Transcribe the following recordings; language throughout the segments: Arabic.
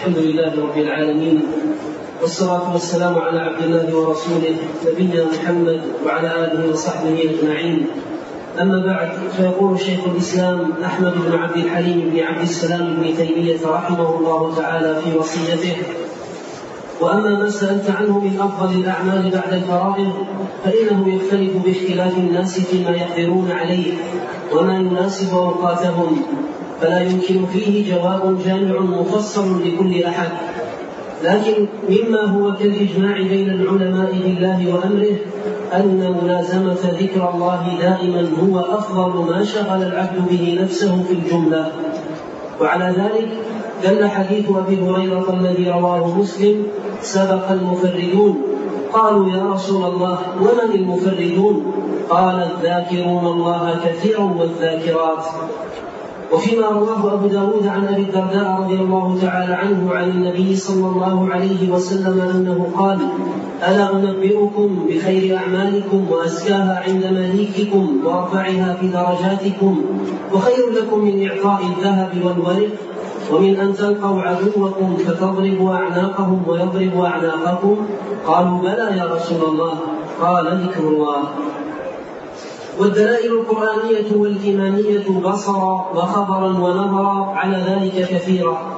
الحمد لله رب العالمين، والصلاة والسلام على عبد الله ورسوله نبينا محمد وعلى آله وصحبه أجمعين. أما بعد، فيقول شيخ الإسلام أحمد بن عبد الحليم بن عبد السلام بن تيمية رحمه الله تعالى في وصيته: وأما ما سألت عنه من أفضل الأعمال بعد الفرائض فإنه يختلف باختلاف الناس فيما يقدرون عليه وما يناسب أوقاتهم، فلا يمكن فيه جواب جامع مفصل لكل أحد، لكن مما هو كالإجماع بين العلماء بالله وأمره أن ملازمة ذكر الله دائما هو أفضل ما شغل العبد به نفسه في الجملة. وعلى ذلك دل حديث أبي هريرة الذي رواه مسلم: سبق المفردون. قالوا: يا رسول الله، ومن المفردون؟ قال: الذاكرون الله كثيرا والذاكرات. وفيما رواه أبو داود عن أبي الدرداء رضي الله تعالى عنه عن النبي صلى الله عليه وسلم أنه قال: ألا أنبئكم بخير أعمالكم وأزكاها عند مليككم وأرفعها في درجاتكم، وخير لكم من إعطاء الذهب والورق ومن أن تلقوا عدوكم فتضربوا أعناقهم ويضربوا أعناقكم؟ قالوا: بلى يا رسول الله. قال: ذكر الله. والدلائل القرآنية والإيمانية بصرا وخبرا ونظرا على ذلك كثيرة،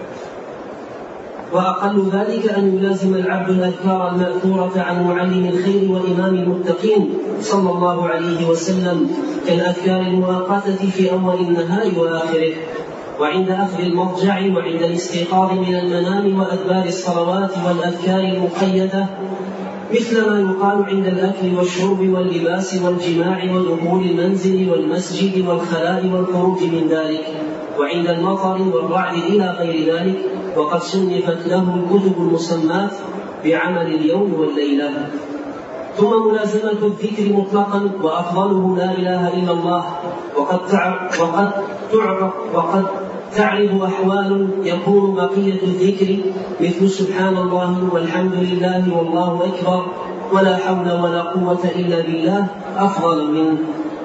وأقل ذلك أن يلازم العبد الأذكار المأثورة عن معلم الخير وإمام المتقين صلى الله عليه وسلم، كالأذكار المؤقتة في أول النهار وآخره، وعند أخذ المضجع، وعند الاستيقاظ من المنام، وأدبار الصلوات، والأذكار المقيدة مثل ما يقال عند الأكل والشرب واللباس والجماع ودخول المنزل والمسجد والخلاء والخروج من ذلك، وعند المطر والرعد إلى غير ذلك. وقد صنفت له الكتب المسماة بعمل اليوم والليلة. ثم ملازمة الذكر مطلقا، وأفضله لا إله إلا الله. وقد تعرض أحوال يكون بقية الذكر مثل سبحان الله والحمد لله والله أكبر ولا حول ولا قوة إلا بالله أفضل منه.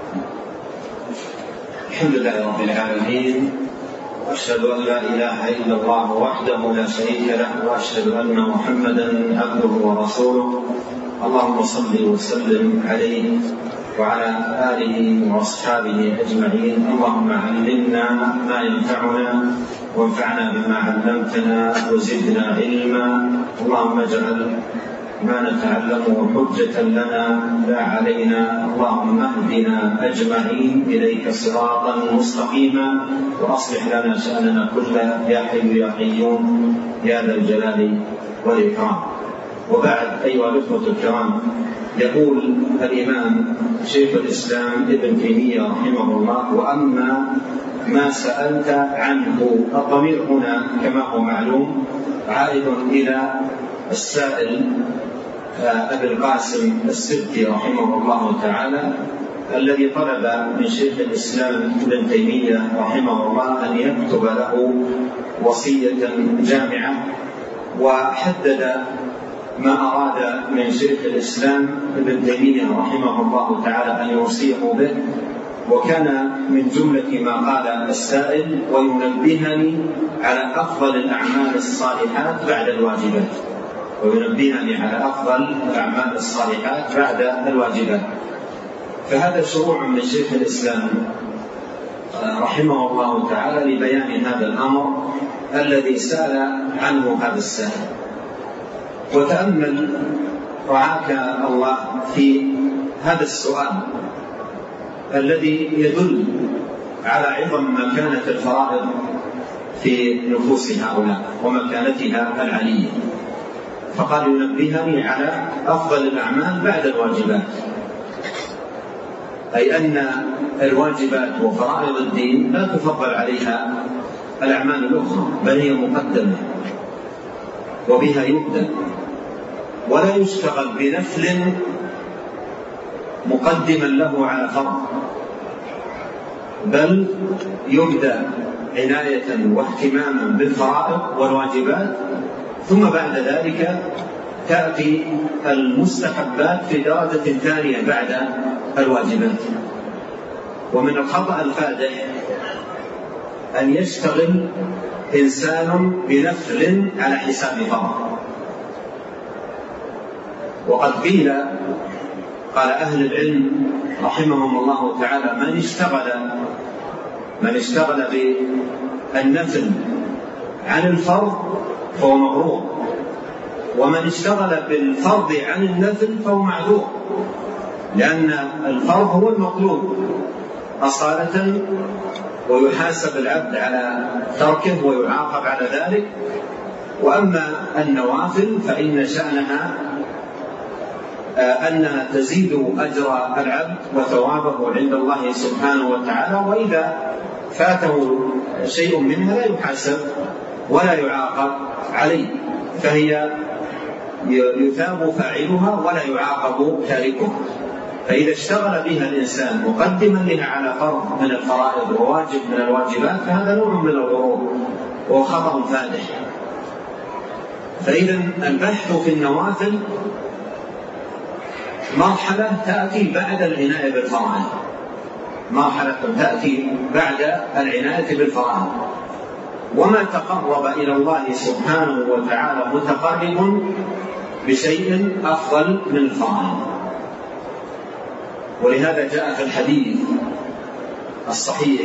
الحمد لله رب العالمين، وأشهد أن لا إله إلا الله وحده لا شريك له، وأشهد أن محمدا عبده ورسوله. اللهم صل وسلم عليه وعلى آله وأصحابه أجمعين. اللهم علمنا ما ينفعنا وانفعنا بما علمتنا وزدنا علما. اللهم اجعل ما نتعلمه حجة لنا لا علينا. اللهم اهدنا أجمعين إليك صراطا مستقيما، وأصلح لنا شأننا كله يا حي يا قيوم يا ذا الجلال والإكرام. وبعد، أيها الإخوة الكرام، يقول الإمام شيخ الإسلام ابن تيمية رحمه الله: وأما ما سألت عنه. الضمير هنا كما هو معلوم عائد إلى السائل أبي القاسم السبكي رحمه الله تعالى، الذي طلب من شيخ الإسلام ابن تيمية رحمه الله أن يكتب له وصية جامعة، وحدد ما أراد من شيخ الإسلام ابن تيمية رحمه الله تعالى أن يوصيه به. وكان من جملة ما قال السائل: وينبهني على أفضل الأعمال الصالحات بعد الواجبات. وينبهني على أفضل الأعمال الصالحات بعد الواجبات. فهذا شروع من شيخ الإسلام رحمه الله تعالى لبيان هذا الأمر الذي سأل عنه هذا السائل. وتأمل رعاك الله في هذا السؤال الذي يدل على عظم مكانة الفرائض في نفوس هؤلاء ومكانتها العلية. فقال: ينبهني على أفضل الأعمال بعد الواجبات، أي أن الواجبات وفرائض الدين لا تفضل عليها الأعمال الأخرى، بل هي مقدمة وبها يبدأ، ولا يشتغل بنفل مقدما له على فرض، بل يبدأ عناية واهتماما بالفرائض والواجبات، ثم بعد ذلك تأتي المستحبات في درجة ثانية بعد الواجبات. ومن الخطأ الفادح أن يشتغل إنسان بنفل على حساب فرض. وقد قال أهل العلم رحمهم الله تعالى: من اشتغل بالنفل عن الفرض فهو مغرور، ومن اشتغل بالفرض عن النفل فهو معذور، لأن الفرض هو المطلوب أصالة، ويحاسب العبد على تركه ويعاقب على ذلك. وأما النوافل فإن شأنها أنها تزيد أجر العبد وثوابه عند الله سبحانه وتعالى، وإذا فاته شيء منها لا يحاسب ولا يعاقب عليه، فهي يثاب فاعلها ولا يعاقب تاركها. فإذا اشتغل بها الإنسان مقدما لها على فرض من الفرائض وواجب من الواجبات فهذا نوع من الغرور وهو خطأ فادح. فإذا البحث في النوافل مرحلة تأتي بعد العناية بالفرائض، مرحلة تأتي بعد العناية بالفرائض. وما تقرب إلى الله سبحانه وتعالى متقرب بشيء أفضل من الفرائض. ولهذا جاء في الحديث الصحيح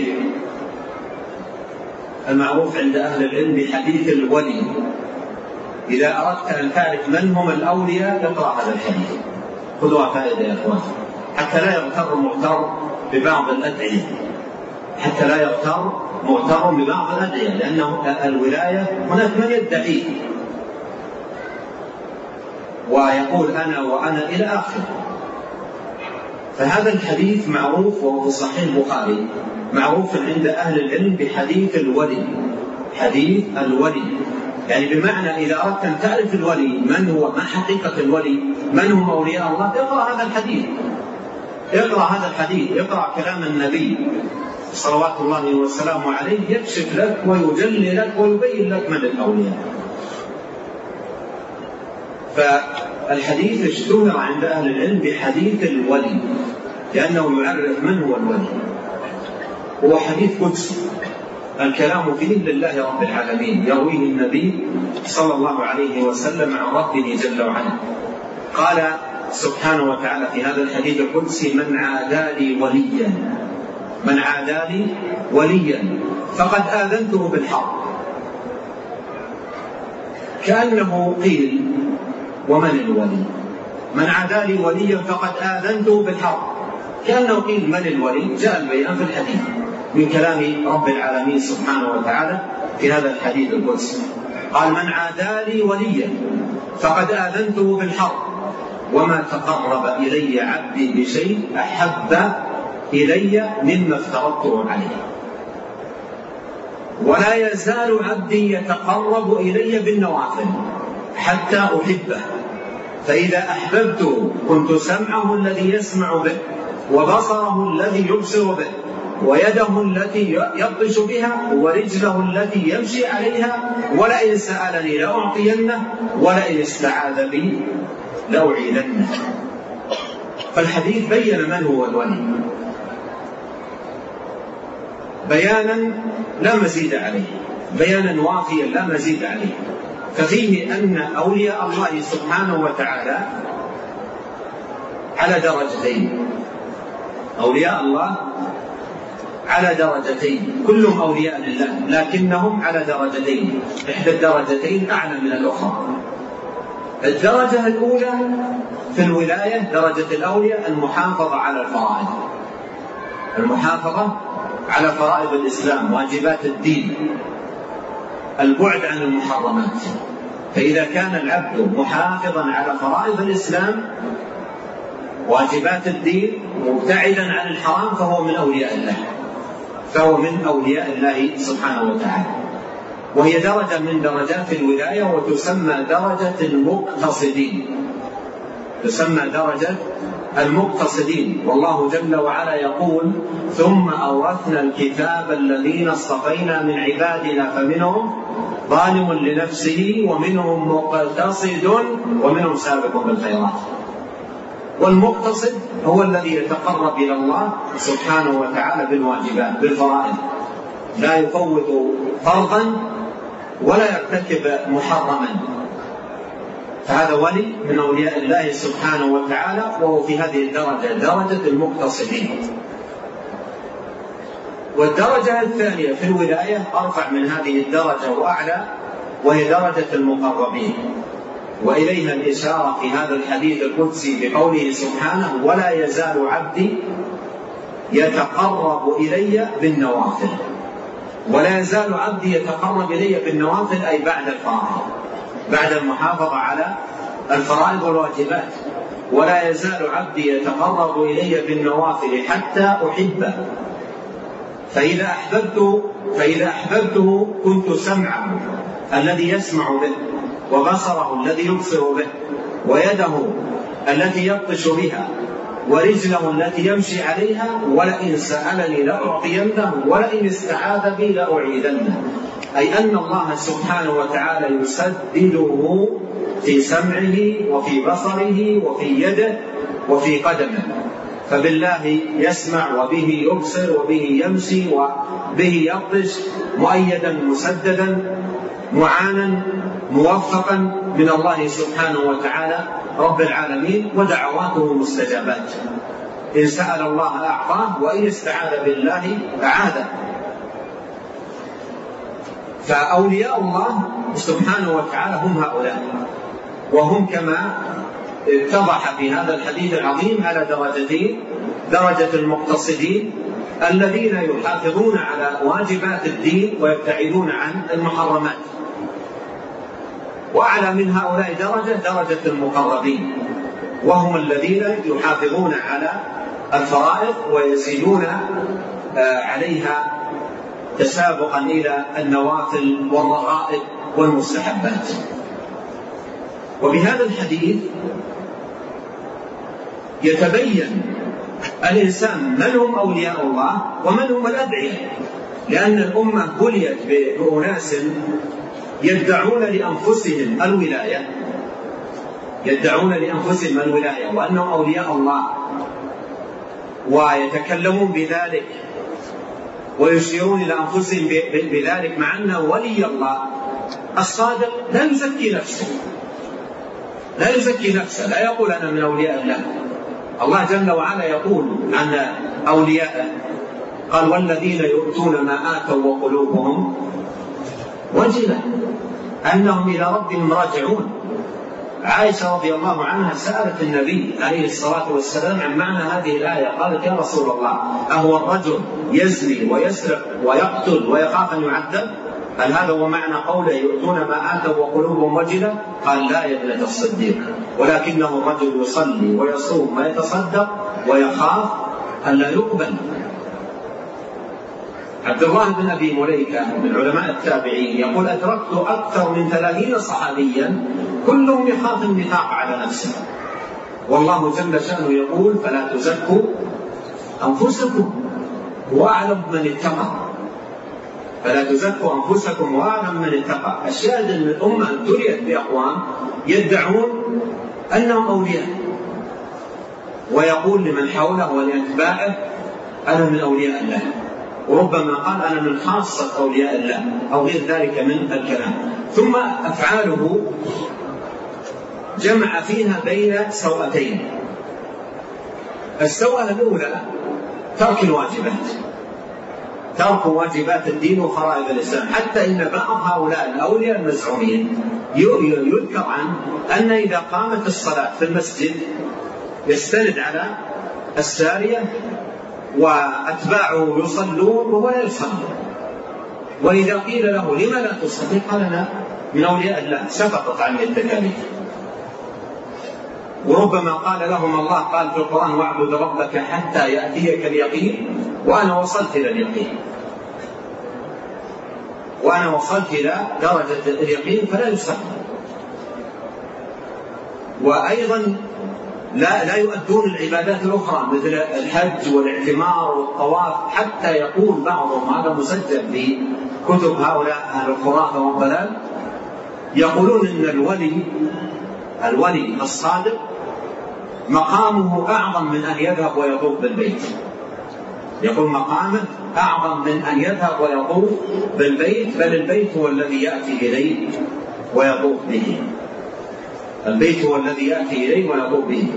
المعروف عند أهل العلم بحديث الولي: إذا أردت أن تعرف من هم الأولياء اقرأ هذا الحديث. خذوها فائدة يا أخوان، حتى لا يغتر مغتر ببعض الأدعية، حتى لا يغتر مغتر ببعض الأدعية، لأنه الولاية هناك من يدعي ويقول أنا وأنا إلى آخر. فهذا الحديث معروف وهو في صحيح البخاري، معروف عند أهل العلم بحديث الولي. حديث الولي يعني بمعنى إذا أردت أن تعرف الولي من هو، ما حقيقة الولي، من هم أولياء الله، اقرأ هذا الحديث، اقرأ هذا الحديث، اقرأ كلام النبي صلوات الله وسلامه عليه، يكشف لك ويجلي لك ويبين لك من الأولياء. فالحديث اشتهر عند أهل العلم بحديث الولي لأنه يعرف من هو الولي. هو حديث قدسي الكلام فيه لله رب العالمين، يرويه النبي صلى الله عليه وسلم عن ربه جل وعلا. قال سبحانه وتعالى في هذا الحديث القدسي: من عادى لي وليا، من عادى لي وليا فقد آذنته بالحرب. كأنه قيل: ومن الولي؟ من عادى لي وليا فقد آذنته بالحرب. كأنه قيل: من الولي؟ جاء البيان في الحديث من كلام رب العالمين سبحانه وتعالى في هذا الحديث القدسي. قال: من عادى لي وليا فقد آذنته بالحرب، وما تقرب إلي عبدي بشيء أحب إلي مما افترضته عليه، ولا يزال عبدي يتقرب إلي بالنوافل حتى أحبه، فإذا أحببته كنت سمعه الذي يسمع به، وبصره الذي يبصر به، ويده التي يبطش بها، ورجله التي يمشي عليها، ولئن سألني لأعطينه، ولئن استعاذ بي لأعيذنه. فالحديث بين من هو الولي بيانا لا مزيد عليه، بيانا وافيا لا مزيد عليه. ففيه أن أولياء الله سبحانه وتعالى على درجتين، أولياء الله على درجتين، كلهم أولياء لله لكنهم على درجتين، إحدى الدرجتين أعلى من الأخرى. الدرجة الأولى في الولاية درجة الأولياء المحافظة على الفرائض، المحافظة على فرائض الإسلام، واجبات الدين، البعد عن المحرمات. فإذا كان العبد محافظا على فرائض الإسلام واجبات الدين مبتعدا عن الحرام فهو من أولياء الله، فهو من أولياء الله سبحانه وتعالى. وهي درجة من درجات الولاية وتسمى درجة المقتصدين، تسمى درجة المقتصدين. والله جل وعلا يقول: ثم أورثنا الكتاب الذين اصطفينا من عبادنا فمنهم ظالم لنفسه ومنهم مقتصد ومنهم سابق بالخيرات. والمقتصد هو الذي يتقرب إلى الله سبحانه وتعالى بالواجبات بالفرائض، لا يفوت فرضا ولا يرتكب محرما، فهذا ولي من أولياء الله سبحانه وتعالى، وهو في هذه الدرجة درجة المقتصدين. والدرجة الثانية في الولاية أرفع من هذه الدرجة وأعلى، وهي درجة المقربين، وإليها الإشارة في هذا الحديث القدسي بقوله سبحانه: ولا يزال عبدي يتقرب إلي بالنوافل. ولا يزال عبدي يتقرب إلي بالنوافل أي بعد الفرائض، بعد المحافظة على الفرائض والواجبات. ولا يزال عبدي يتقرب إلي بالنوافل حتى أحبه، فإذا أحببته كنت سمعه الذي يسمع به، وبصره الذي يبصر به، ويده التي يبطش بها، ورجله التي يمشي عليها. ولئن سألني لأعطينه، ولئن استعاذ بي لأعيذنه. أي أن الله سبحانه وتعالى يسدده في سمعه وفي بصره وفي يده وفي قدمه، فبالله يسمع وبه يبصر وبه يمشي وبه يبطش، مؤيدا مسددا معانا موفقا من الله سبحانه وتعالى رب العالمين، ودعواته مستجابات. إن سأل الله أعطاه، وإن استعاذ بالله أعاذه. فأولياء الله سبحانه وتعالى هم هؤلاء، وهم كما اتضح في هذا الحديث العظيم على درجتين: درجة المقتصدين الذين يحافظون على واجبات الدين ويبتعدون عن المحرمات، وأعلى من هؤلاء درجة المقربين، وهم الذين يحافظون على الفرائض ويزيدون عليها تسابقا إلى النوافل والرغائب والمستحبات. وبهذا الحديث يتبين الإنسان من هم أولياء الله ومن هم الأدعياء، لأن الأمة بليت بأناس يدعون لأنفسهم الولاية وأنهم أولياء الله، ويتكلمون بذلك ويشيرون إلى أنفسهم بذلك، مع أنه ولي الله الصادق لا يزكي نفسه، لا يقول أنا من أولياء الله. الله جل وعلا يقول عن أوليائه، قال: والذين يؤتون ما آتوا وقلوبهم وجلة أنهم إلى ربهم راجعون. عائشة رضي الله عنها سألت النبي عليه الصلاة والسلام عن معنى هذه الآية، قالت: يا رسول الله، أهو الرجل يزني ويسرق ويقتل ويخاف أن يعذب؟ هل هذا هو معنى قوله يؤتون ما آتوا وقلوبهم وجلة؟ قال: لا يا ابنة الصديق، ولكنه الرجل يصلي ويصوم ويتصدق ويخاف أن لا يقبل. عبد الله بن أبي مليكة من علماء التابعين يقول: أدركت أكثر من 30 صحابيا كلهم يخاف النفاق على نفسه، والله جل شأنه يقول: فلا تزكوا أنفسكم وأعلم من اتقى. فلا تزكوا أنفسكم وأعلم من اتقى. الشاهد أن الأمة ابتليت بأقوام يدعون أنهم أولياء، ويقول لمن حوله ولأتباعه: أنا من أولياء الله، وربما قال: أنا من خاصة أولياء الله، أو غير ذلك من الكلام. ثم أفعاله جمع فيها بين سوءتين. السوءة الأولى ترك الواجبات، ترك واجبات الدين وفرائض الإسلام، حتى إن بعض هؤلاء الأولياء المزعومين يذكر عنه أن إذا قامت الصلاة في المسجد يستند على السارية وأتباعه يصلون وهو لا يصلي، وإذا قيل له: لما لا تصلي؟ قال: أنا من أولياء الله، سقطت عني التكاليف. وربما قال لهم الله قال في القرآن: واعبد ربك حتى يأتيك اليقين، وأنا وصلت إلى اليقين، وأنا وصلت إلى درجة اليقين فلا يصلي. وأيضا لا يؤدون العبادات الأخرى مثل الحج والاعتمار والطواف، حتى يقول بعضهم، هذا مسجل في كتب هؤلاء أهل الخرافة والضلال، يقولون إن الولي الصادق مقامه أعظم من أن يذهب ويطوف بالبيت. يقول مقامه أعظم من أن يذهب ويطوف بالبيت، بل البيت هو الذي يأتي إليه ويطوف به. البيت هو الذي يأتي إليه ويطوف به.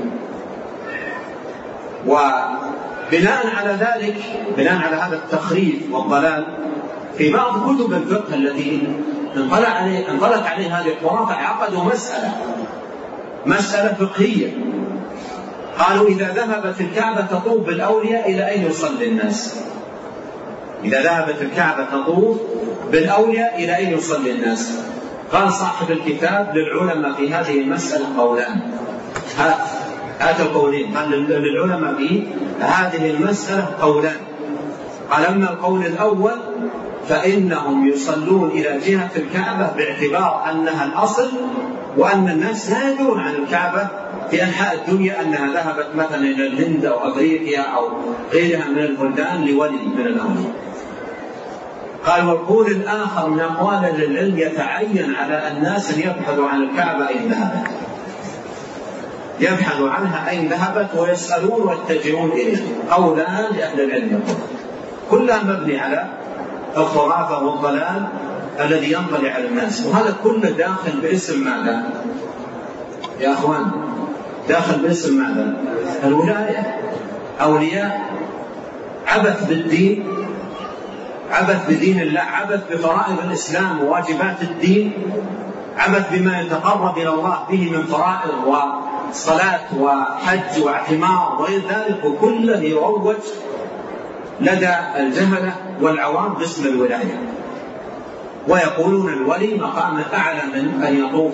وبناء على ذلك، بناء على هذا التخريف والضلال في بعض كتب الفقه التي انطلق عليه هذه الخرافة، عقدوا مسألة فقهية. قالوا إذا ذهبت الكعبة تطوف بالأولياء إلى أين يصلي الناس؟ إذا ذهبت الكعبة تطوف بالأولياء إلى أين يصلي الناس؟ قال صاحب الكتاب للعلماء في هذه المسألة قولان. هذا القولين قال للعلماء في هذه المسألة قولان. قال أما القول الأول فإنهم يصلون إلى جهة الكعبة باعتبار أنها الأصل، وأن الناس لا يدرون عن الكعبة في أنحاء الدنيا أنها ذهبت مثلا إلى الهند أو أفريقيا أو غيرها من البلدان لولي من الأولياء. قال والقول الآخر من أقوال العلم يتعين على الناس أن يبحثوا عن الكعبة أين ذهبت، يبحثوا عنها أين ذهبت ويسألون ويتجهون إليها. قولان لأهل العلم كلها مبني على الخرافة والضلال الذي ينطلي على الناس. وهذا كله داخل باسم ماذا يا أخوان؟ داخل باسم ماذا؟ الولاية. أولياء عبث بالدين، عبث بدين الله، عبث بفرائض الإسلام وواجبات الدين، عبث بما يتقرب إلى الله به من فرائض وصلاة وحج واعتمار وغير ذلك، وكله يروج لدى الجهلة والعوام باسم الولاية، ويقولون الولي مقام أعلى من أن يطوف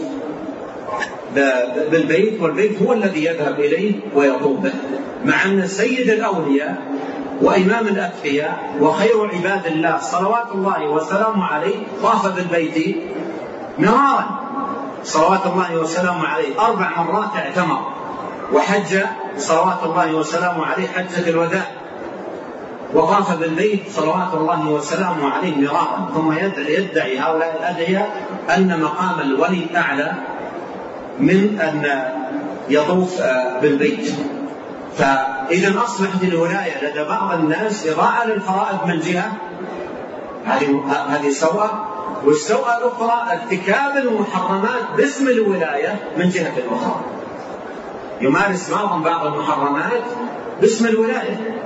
بالبيت، والبيت هو الذي يذهب إليه ويطوف به، مع أن سيد الأولياء وإمام الأتقياء وخير عباد الله صلوات الله وسلامه عليه طاف بالبيت مرارا صلوات الله وسلامه عليه 4 مرات اعتمر، وحج صلوات الله وسلامه عليه حجة الوداع، وطاف بالبيت صلوات الله وسلامه عليه مرارا. ثم يدعي هؤلاء الأدعياء أن مقام الولي أعلى من أن يطوف بالبيت. فإذا أصبحت الولاية لدى بعض الناس إضاعة للفرائض من جهة، هذه سوءة، والسوءة الأخرى ارتكاب المحرمات باسم الولاية من جهة أخرى، يمارس بعض المحرمات باسم الولاية.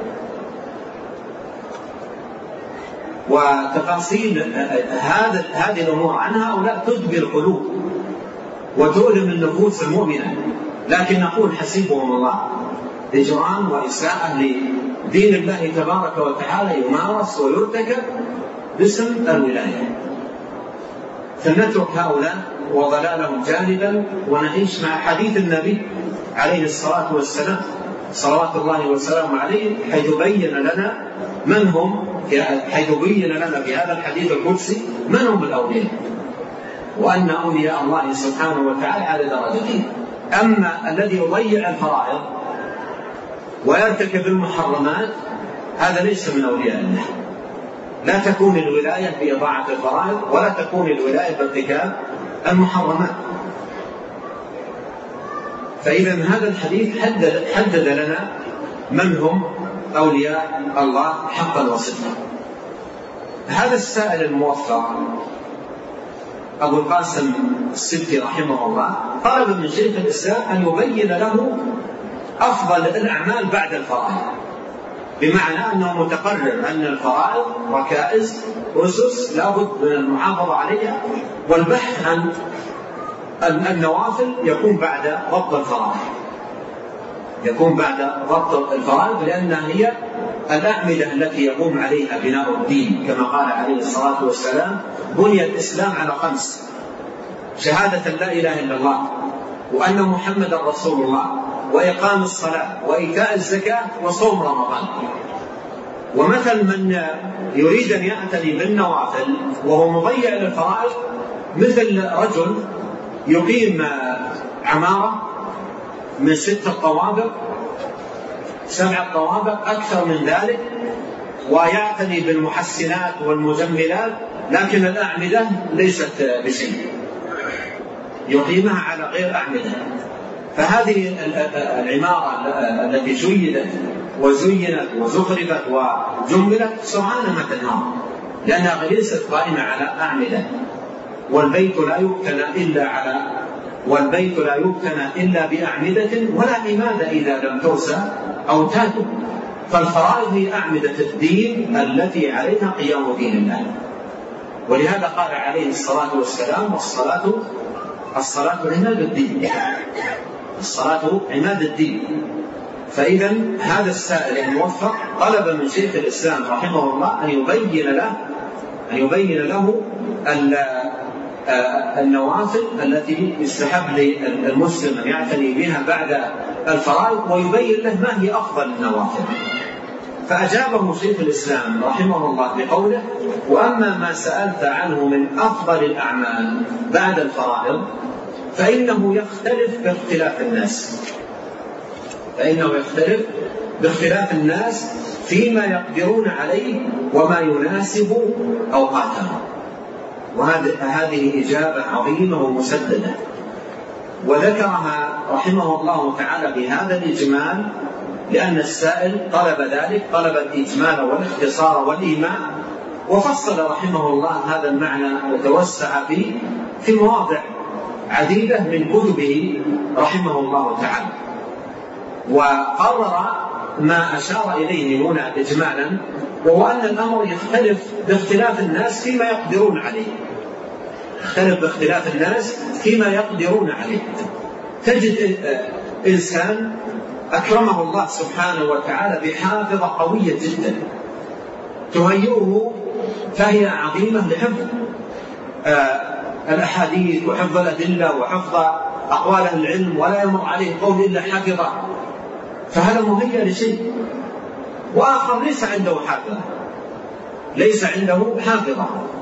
وتفاصيل هذه الأمور عن هؤلاء تدبر القلوب وتؤلم النفوس المؤمنة، لكن نقول حسيبهم الله. إجرام وإساءة لدين الله تبارك وتعالى يمارس ويرتكب باسم الولاية. فلنترك هؤلاء وضلالهم جانبا ونعيش مع حديث النبي عليه الصلاة والسلام صلوات الله وسلامه عليه، حيث بين لنا من هم، حيث بين لنا في هذا الحديث القدسي من هم الأولياء، وأن أولياء الله سبحانه وتعالى على درجتين. أما الذي يضيع الفرائض ويرتكب المحرمات هذا ليس من أولياء الله. لا تكون الولاية بإضاعة الفرائض، ولا تكون الولاية بارتكاب المحرمات. فإذا هذا الحديث حدد لنا من هم أولياء الله حقا وصدقا. هذا السائل الموفق أبو القاسم السبتي رحمه الله طلب من شيخ الإسلام أن يبين له أفضل الأعمال بعد الفرائض، بمعنى أنه متقرر أن الفرائض ركائز أسس لابد من المحافظة عليها، والبحث عن النوافل يكون بعد ضبط الفرائض، يكون بعد ضبط الفرائض، لأنها هي الأعمدة التي يقوم عليها بناء الدين، كما قال عليه الصلاة والسلام: بني الإسلام على 5: شهادة لا إله إلا الله، وأن محمد رسول الله، وإقام الصلاة، وإيتاء الزكاة، وصوم رمضان. ومثل من يريد أن يعتني بالنوافل وهو مضيع للفرائض مثل رجل يقيم عمارة من 6 طوابق 7 طوابق أكثر من ذلك، ويعتني بالمحسنات والمجملات، لكن الأعمدة ليست بشيء، يقيمها على غير أعمدة. فهذه العمارة التي شيدت وزينت وزخرفت وجملت سرعان ما تنهار، لأنها ليست قائمة على أعمدة، والبيت لا يبتنى إلا بأعمدة، ولا عماد إذا لم ترسى أوتاد. فالفرائض هي أعمدة الدين التي عليها قيام دين الله. ولهذا قال عليه الصلاة والسلام: الصلاة عماد الدين، الصلاة عماد الدين. فإذا هذا السائل الموفق طلب من شيخ الإسلام رحمه الله أن يبين له النوافل التي يستحب للمسلم أن يعتني بها بعد الفرائض، ويبين له ما هي أفضل النوافل. فأجابه شيخ الإسلام رحمه الله بقوله: وأما ما سألت عنه من أفضل الأعمال بعد الفرائض فإنه يختلف باختلاف الناس فيما يقدرون عليه وما يناسب أوقاتهم. وهذه إجابة عظيمة ومسددة، وذكرها رحمه الله تعالى بهذا الإجمال لأن السائل طلب الإجمال والاختصار والإيماء، وفصل رحمه الله هذا المعنى وتوسع فيه في مواضع عديدة من كتبه رحمه الله تعالى، وقرر ما أشار إليه هنا إجمالا، وهو أن الأمر يختلف باختلاف الناس فيما يقدرون عليه. تجد إنسان أكرمه الله سبحانه وتعالى بحافظة قوية جدا تهيئه، فهي عظيمة لحفظ الأحاديث وحفظ الأدلة وحفظ أقوال العلم، ولا يمر عليه قول إلا حفظه، فهذا مهيئ لشيء. وآخر ليس عنده حافظة،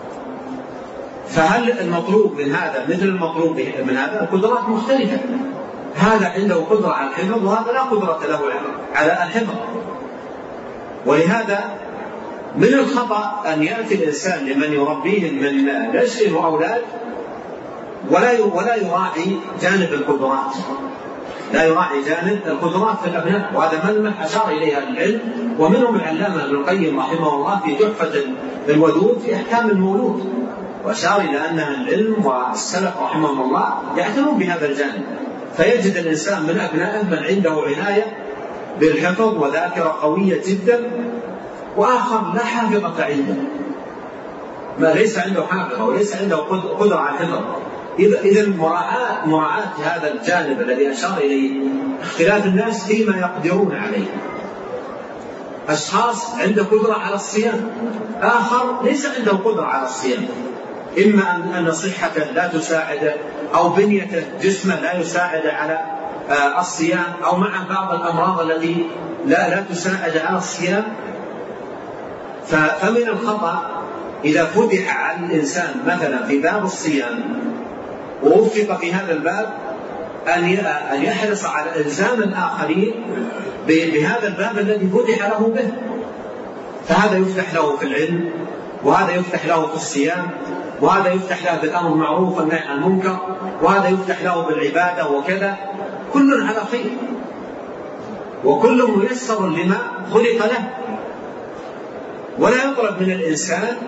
فهل المطلوب من هذا مثل المطلوب من هذا؟ القدرات مختلفة، هذا عنده قدرة على الحفظ وهذا لا قدرة له على الحفظ. ولهذا من الخطأ أن يأتي الإنسان لمن يربيهم من نشء وأولاد ولا يراعي جانب القدرات، في الأبناء، وهذا ملمح أشار إليها العلم، ومنهم العلامة ابن القيم رحمه الله في تحفة الودود في أحكام المولود، وأشار إلى أن العلم والسلف رحمهم الله يعتنون بهذا الجانب. فيجد الإنسان من أبنائه من عنده عناية بالحفظ وذاكرة قوية جدا، وآخر لا حافظة عنده، ما ليس عنده حافظة وليس عنده قدرة على الحفظ. إذا مراعاة هذا الجانب الذي أشار إليه اختلاف الناس فيما يقدرون عليه. أشخاص عنده قدرة على الصيام، آخر ليس عنده قدرة على الصيام، إما أن صحته لا تساعده أو بنيته جسمه لا يساعد على الصيام، أو مع بعض الأمراض التي لا تساعد على الصيام. فمن الخطأ إذا فتح على الإنسان مثلا في باب الصيام ووفق في هذا الباب أن يحرص على إلزام الآخرين بهذا الباب الذي فتح له به، فهذا يفتح له في العلم، وهذا يفتح له في الصيام، وهذا يفتح له بالأمر بالمعروف والنهي عن المنكر، وهذا يفتح له بالعبادة، وكذا كل على خير، وكل ميسر لما خلق له. ولا يطلب من الإنسان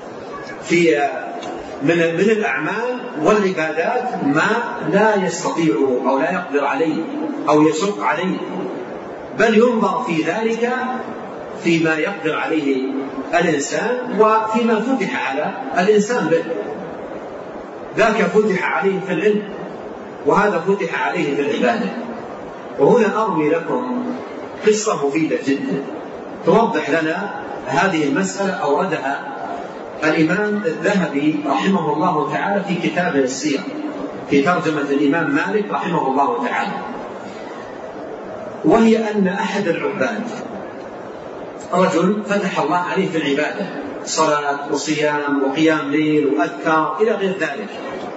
من الأعمال والعبادات ما لا يستطيع أو لا يقدر عليه أو يشق عليه، بل ينظر في ذلك فيما يقدر عليه الإنسان وفيما فتح على الإنسان به. ذاك فتح عليه في العلم، وهذا فتح عليه في العبادة. وهنا أروي لكم قصة مفيدة جدا توضح لنا هذه المسألة، أوردها الإمام الذهبي رحمه الله تعالى في كتابه السير في ترجمة الإمام مالك رحمه الله تعالى. وهي أن أحد العباد رجل فتح الله عليه في العبادة، صلاة وصيام وقيام ليل وأذكار إلى غير ذلك،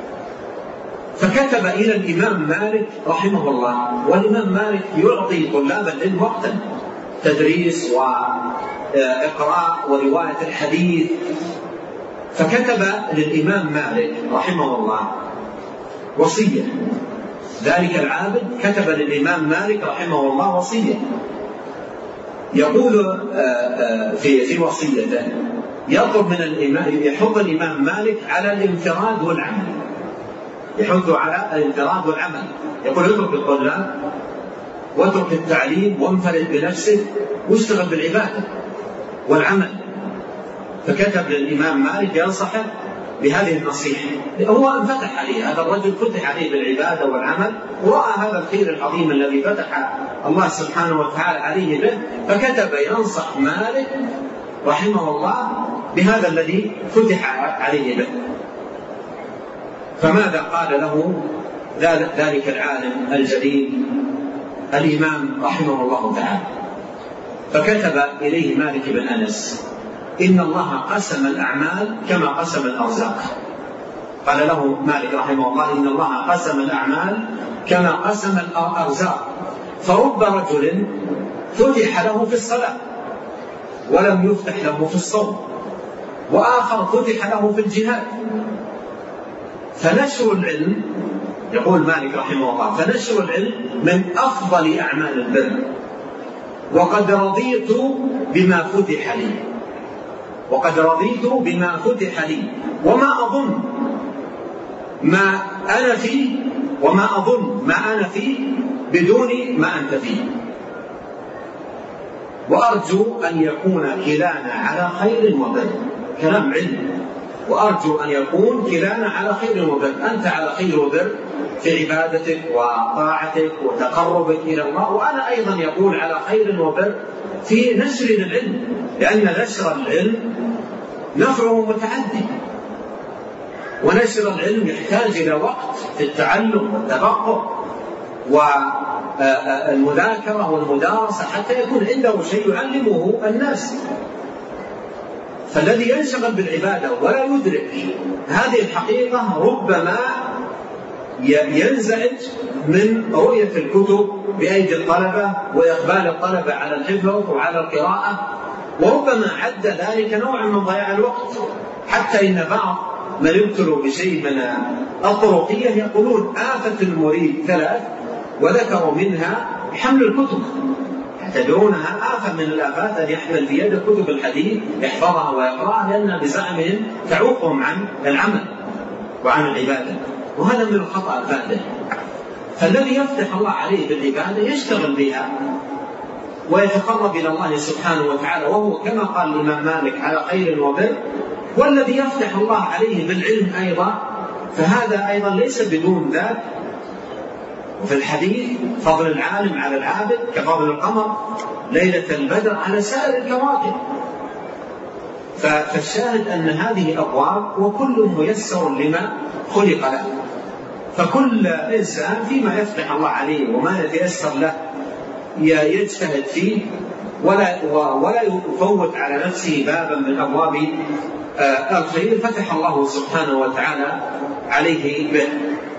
فكتب إلى الإمام مالك رحمه الله. والإمام مالك يعطي طلاب العلم وقتا، تدريس وإقراء ورواية الحديث. فكتب للإمام مالك رحمه الله وصية، ذلك العابد كتب للإمام مالك رحمه الله وصية، يقول في وصيته يطلب من الإمام، يحض الإمام مالك على الانفراد والعمل، يحض على الانفراد والعمل، يقول اترك الطلاب واترك التعليم وانفرد بنفسك واشتغل بالعبادة والعمل. فكتب للإمام مالك ينصحه بهذه النصيحة. هو انفتح عليه، هذا الرجل فتح عليه بالعبادة والعمل، ورأى هذا الخير العظيم الذي فتح الله سبحانه وتعالى عليه به، فكتب ينصح مالك رحمه الله بهذا الذي فتح عليه به. فماذا قال له ذلك العالم الجليل الإمام رحمه الله تعالى؟ فكتب إليه مالك بن أنس: إن الله قسم الأعمال كما قسم الأرزاق. قال له مالك رحمه الله: إن الله قسم الأعمال كما قسم الأرزاق، فرب رجل فتح له في الصلاة ولم يفتح له في الصوم، وآخر فتح له في الجهاد. فنشر العلم، يقول مالك رحمه الله، فنشر العلم من أفضل أعمال البر، وقد رضيت بما فتح لي، وقد رضيت بما فتح لي، وما أظن ما أنا فيه، وما أظن ما أنا فيه بدون ما أنت فيه، وأرجو أن يكون كلانا على خير وبر. كلام علم. وأرجو أن يكون كلانا على خير وبر، أنت على خير وبر في عبادتك وطاعتك وتقربك إلى الله، وأنا أيضا يكون على خير وبر في نشر العلم، لأن نشر العلم نفعه متعدي، ونشر العلم يحتاج إلى وقت في التعلم والتفقه والمذاكرة والمدارسة حتى يكون عنده شيء يعلمه الناس. فالذي ينشغل بالعبادة ولا يدرك هذه الحقيقة ربما ينزعج من رؤية الكتب بأيدي الطلبة وإقبال الطلبة على الحفظ وعلى القراءة، وربما عد ذلك نوعا من ضياع الوقت، حتى إن بعض من يبتلوا بشيء من الطرقية يقولون آفة المريد 3، وذكروا منها حمل الكتب، يعتبرونها آفة من الآفات أن يحمل في يده كتب الحديث يحفظها ويقرأها، لأنها بزعمهم تعوقهم عن العمل وعن العبادة، وهذا من الخطأ الفادح. فالذي يفتح الله عليه بالعبادة يشتغل بها ويتقرب إلى الله سبحانه وتعالى، وهو كما قال الإمام مالك على خير وبر. والذي يفتح الله عليه بالعلم أيضا فهذا أيضا ليس بدون ذاك. وفي الحديث فضل العالم على العابد كفضل القمر ليلة البدر على سائر الكواكب. فالشاهد أن هذه أبواب وكل ميسر لما خلق له، فكل إنسان فيما يفتح الله عليه وما يتيسر له يجتهد فيه ولا يفوت على نفسه بابا من أبواب الخير فتح الله سبحانه وتعالى عليه به.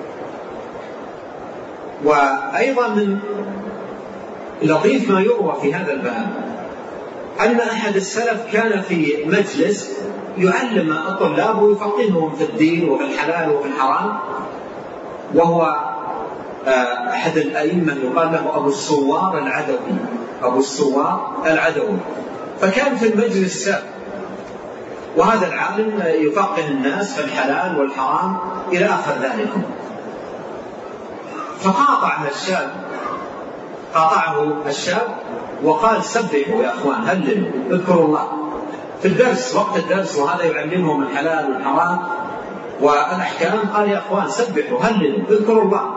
وأيضا من لطيف ما يروى في هذا الباب أن أحد السلف كان في مجلس يعلم الطلاب ويفقههم في الدين وفي الحلال وفي الحرام، وهو أحد الأئمة يقال له أبو السوار العدوي، أبو السوار العدوي. فكان في المجلس شاب، وهذا العالم يفقه الناس في الحلال والحرام إلى آخر ذلك. فقاطعه الشاب وقال: سبحوا يا أخوان، هللوا، اذكروا الله في الدرس، وقت الدرس، وهذا يعلمهم الحلال والحرام والأحكام. قال: يا أخوان سبحوا، هللوا، اذكروا الله.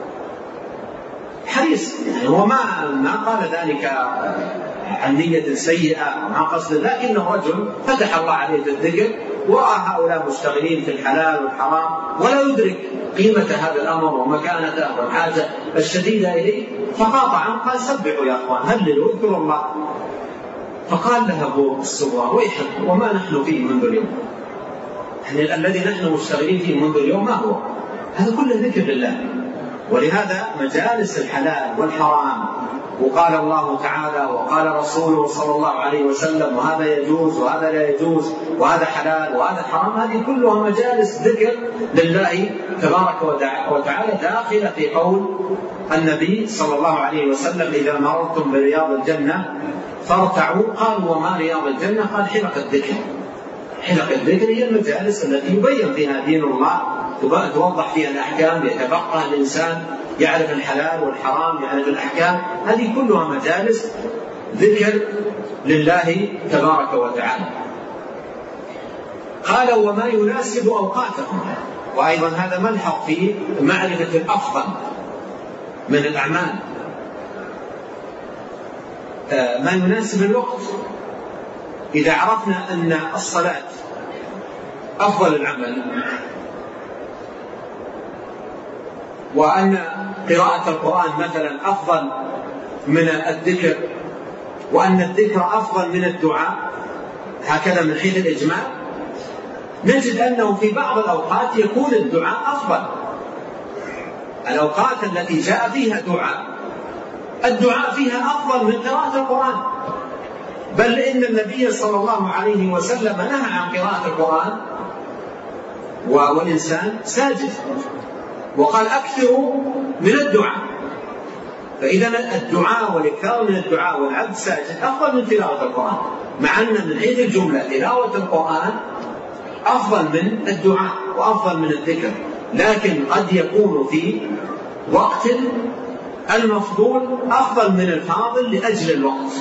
حريص، يعني هو ما قال ذلك عن نية سيئة مع قصد، لكنه رجل فتح الله عليه بالذكر، ورأى هؤلاء مشتغلين في الحلال والحرام ولا يدرك قيمة هذا الأمر ومكانته والحاجة الشديدة إليه، فقاطعهم قال: سبحوا يا أخوان، هللوا، اذكروا الله. فقال له أبو السوار: ويحك، وما نحن فيه منذ اليوم؟ يعني الذي نحن مشتغلين فيه منذ اليوم ما هو؟ هذا كله ذكر لله. ولهذا مجالس الحلال والحرام، وقال الله تعالى وقال رسوله صلى الله عليه وسلم، وهذا يجوز وهذا لا يجوز، وهذا حلال وهذا حرام، هذه كلها مجالس ذكر لله تبارك وتعالى، داخلة في قول النبي صلى الله عليه وسلم: إذا مررتم برياض الجنة فارتعوا. قالوا وما رياض الجنة؟ قال حلق الذكر. حلق الذكر هي المجالس التي يبين فيها دين الله، توضح فيها الأحكام، يتفقه الإنسان، يعرف الحلال والحرام، يعرف الأحكام. هذه كلها مجالس ذكر لله تبارك وتعالى. قال وما يناسب أوقاتهم. وأيضا هذا ملحق في معرفة الأفضل من الأعمال، ما يناسب الوقت. إذا عرفنا أن الصلاة أفضل العمل، وأن قراءة القرآن مثلا أفضل من الذكر، وأن الذكر أفضل من الدعاء، هكذا من حيث الإجماع، نجد أنه في بعض الأوقات يكون الدعاء أفضل. الأوقات التي جاء فيها الدعاء فيها أفضل من قراءة القرآن، بل إن النبي صلى الله عليه وسلم نهى عن قراءة القرآن والإنسان ساجد، وقال أكثروا من الدعاء. فإذا الدعاء والإكثار من الدعاء والعبد ساجد أفضل من تلاوة القرآن، مع أن من حيث الجملة تلاوة القرآن أفضل من الدعاء وأفضل من الذكر، لكن قد يكون في وقت المفضول أفضل من الفاضل لأجل الوقت.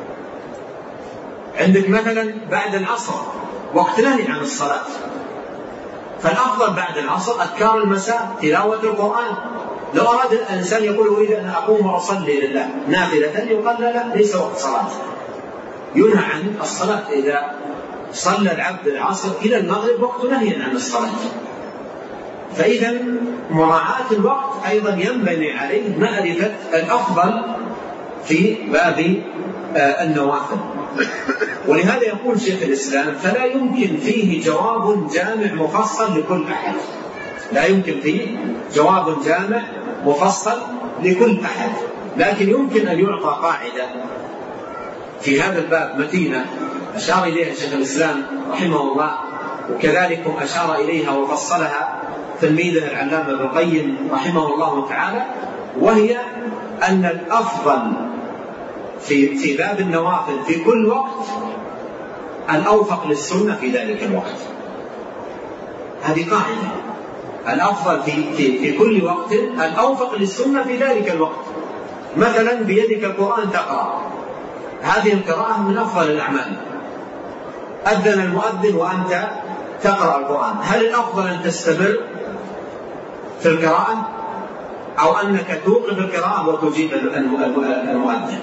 عندك مثلا بعد العصر وقت نهي عن الصلاة، فالأفضل بعد العصر أذكار المساء، تلاوة القرآن. لو أراد الإنسان يقول أريد أن أقوم وأصلي لله نافلة، يقال لا ليس وقت صلاة، ينهى عن الصلاة. إذا صلى العبد العصر إلى المغرب وقت نهي عن الصلاة. فإذا مراعاة الوقت أيضا ينبني عليه معرفة الأفضل في باب النوافل. ولهذا يقول شيخ الإسلام فلا يمكن فيه جواب جامع مفصل لكل أحد. لا يمكن فيه جواب جامع مفصل لكل أحد، لكن يمكن أن يعطى قاعدة في هذا الباب متينة أشار إليها شيخ الإسلام رحمه الله، وكذلك أشار إليها وفصلها تلميذه العلامة ابن القيم رحمه الله تعالى، وهي أن الأفضل في باب النوافل في كل وقت الأوفق للسنة في ذلك الوقت. هذه قاعدة، الأفضل في كل وقت الأوفق للسنة في ذلك الوقت. مثلا بيدك القرآن تقرأ، هذه القراءة من أفضل الأعمال. أذن المؤذن وأنت تقرأ القرآن، هل الأفضل أن تستمر في القراءة أو أنك توقف القراءة وتجيب المؤذن؟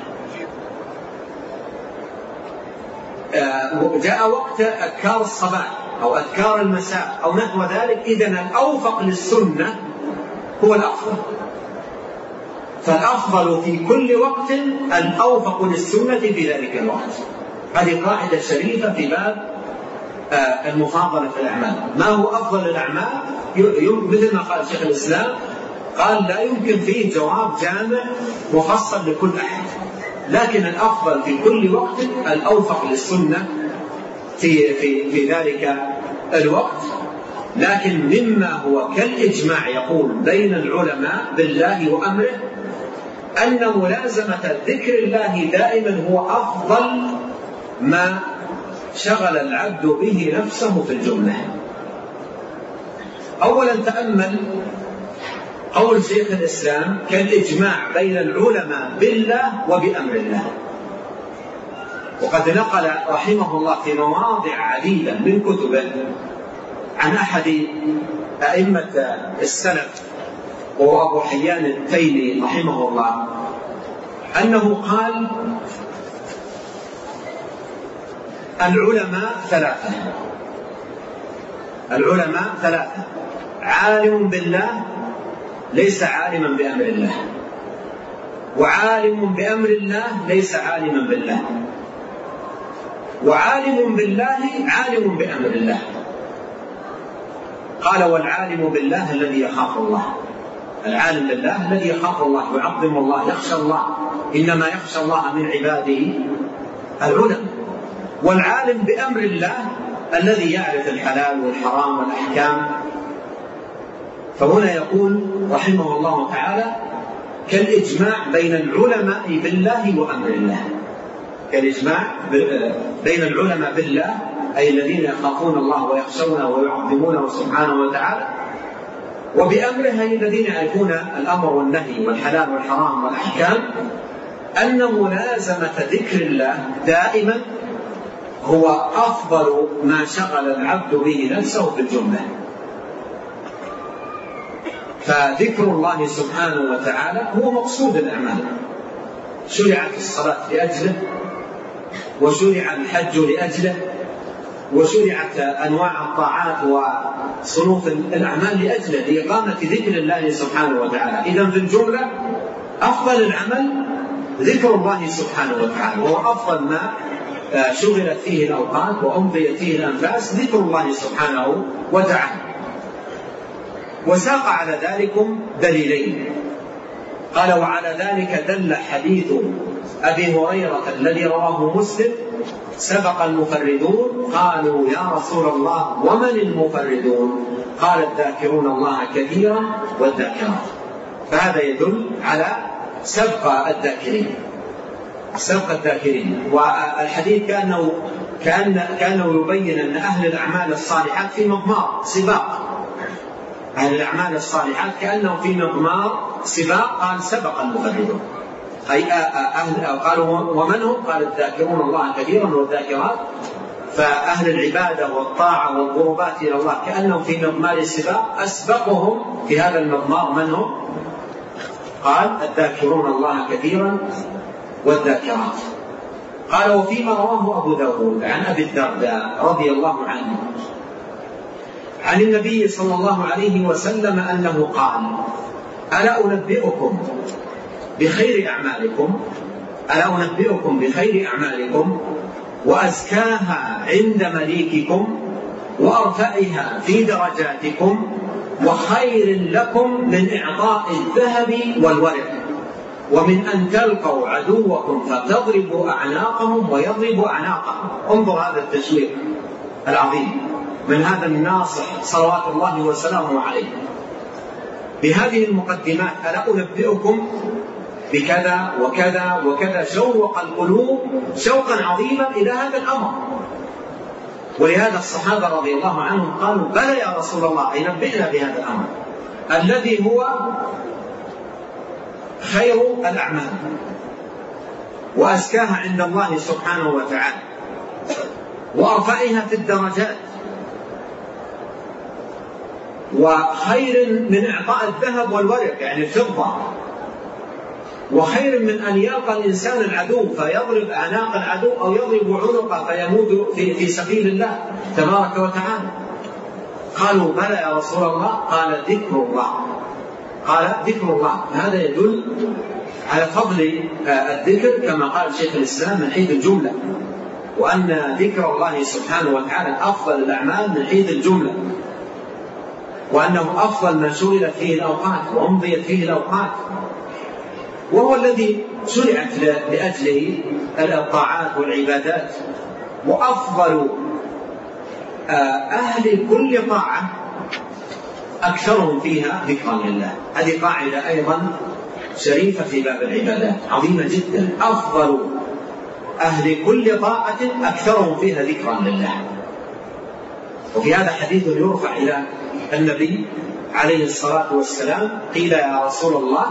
جاء وقت أذكار الصباح أو أذكار المساء أو نحو ذلك، إذن الأوفق للسنة هو الأفضل. فالأفضل في كل وقت الأوفق للسنة في ذلك الوقت. هذه قاعدة شريفة في باب المفاضلة في الأعمال. ما هو أفضل الأعمال؟ مثل ما قال شيخ الإسلام، قال لا يمكن فيه جواب جامع مفصل لكل أحد، لكن الأفضل في كل وقت الأوفق للسنة في ذلك الوقت. لكن مما هو كالإجماع يقول بين العلماء بالله وأمره أن ملازمة ذكر الله دائما هو أفضل ما شغل العبد به نفسه في الجملة. أولا تأمل قول شيخ الإسلام كالإجماع بين العلماء بالله وبأمر الله. وقد نقل رحمه الله في مواضع عديدة من كتبه عن أحد أئمة السلف وهو أبو حيان التيمي رحمه الله أنه قال العلماء ثلاثة: عالم بالله ليس عالما بأمر الله، وعالم بأمر الله ليس عالما بالله، وعالم بالله عالم بأمر الله. قال والعالم بالله الذي يخاف الله. العالم بالله الذي يخاف الله، يعظم الله، يخشى الله، إنما يخشى الله من عباده العلماء. والعالم بأمر الله الذي يعرف الحلال والحرام والأحكام. فهنا يقول رحمه الله تعالى كالإجماع بين العلماء بالله وأمر الله. كالإجماع بين العلماء بالله، أي الذين يخافون الله ويخشونه ويعظمونه سبحانه وتعالى، وبأمره أي الذين يعرفون الأمر والنهي والحلال والحرام والأحكام، أن ملازمة ذكر الله دائما هو أفضل ما شغل العبد به نفسه في الجملة. فذكر الله سبحانه وتعالى هو مقصود الأعمال. شرعت الصلاة لأجله، وشرع الحج لأجله، وشرعت أنواع الطاعات وصنوف الأعمال لأجله، لإقامة ذكر الله سبحانه وتعالى. إذن في الجملة أفضل العمل ذكر الله سبحانه وتعالى، وهو أفضل ما شغلت فيه الأوقات وأمضيت فيه الأنفاس ذكر الله سبحانه وتعالى. وساق على ذلك دليلين. قال: وعلى ذلك دل حديث أبي هريرة الذي رواه مسلم: سبق المفردون. قالوا: يا رسول الله ومن المفردون؟ قال: الذاكرون الله كثيرا والذاكرات. فهذا يدل على سبق الذاكرين. والحديث كأنه يبين أن أهل الأعمال الصالحات في مضمار سباق. أهل الأعمال الصالحات كأنهم في مضمار سباق. قال: سبق المفردون، أي قالوا: ومن هم؟ قال: الذاكرون الله كثيرا والذاكرات. فأهل العبادة والطاعة والقربات إلى الله كأنهم في مضمار السباق. أسبقهم في هذا المضمار من هم؟ قال: الذاكرون الله كثيرا والذاكرات. قال: وفيما رواه أبو داود عن أبي الدرداء رضي الله عنه عن النبي صلى الله عليه وسلم أنه قال: ألا أنبئكم بخير أعمالكم وأزكاها عند مليككم وأرفعها في درجاتكم وخير لكم من إعطاء الذهب والورق ومن أن تلقوا عدوكم فتضربوا أعناقهم ويضربوا أعناقهم. انظر هذا التشويق العظيم من هذا الناصح صلوات الله وسلامه عليه بهذه المقدمات: ألا أنبئكم بكذا وكذا وكذا. شوق القلوب شوقا عظيما إلى هذا الأمر. ولهذا الصحابة رضي الله عنهم قالوا: بلى يا رسول الله، أي نبئنا بهذا الأمر الذي هو خير الأعمال وأزكاها عند الله سبحانه وتعالى وأرفعها في الدرجات وخير من إعطاء الذهب والورق يعني الفضة، وخير من أن يلقى الإنسان العدو فيضرب أعناق العدو أو يضرب عنقه فيموت في سبيل الله تبارك وتعالى. قالوا: بلى يا رسول الله. قال: ذكر الله. هذا يدل على فضل الذكر كما قال شيخ الإسلام من حيث الجملة، وأن ذكر الله سبحانه وتعالى أفضل الأعمال من حيث الجملة، وأنه أفضل ما شغلت فيه الأوقات وأمضيت فيه الأوقات، وهو الذي شرعت لأجله الطاعات والعبادات. وأفضل أهل كل طاعة أكثرهم فيها ذكرا لله. هذه قاعدة أيضا شريفة في باب العبادات عظيمة جدا. أفضل أهل كل طاعة أكثرهم فيها ذكرا لله. وفي هذا حديث يرفع إلى النبي عليه الصلاة والسلام: قيل يا رسول الله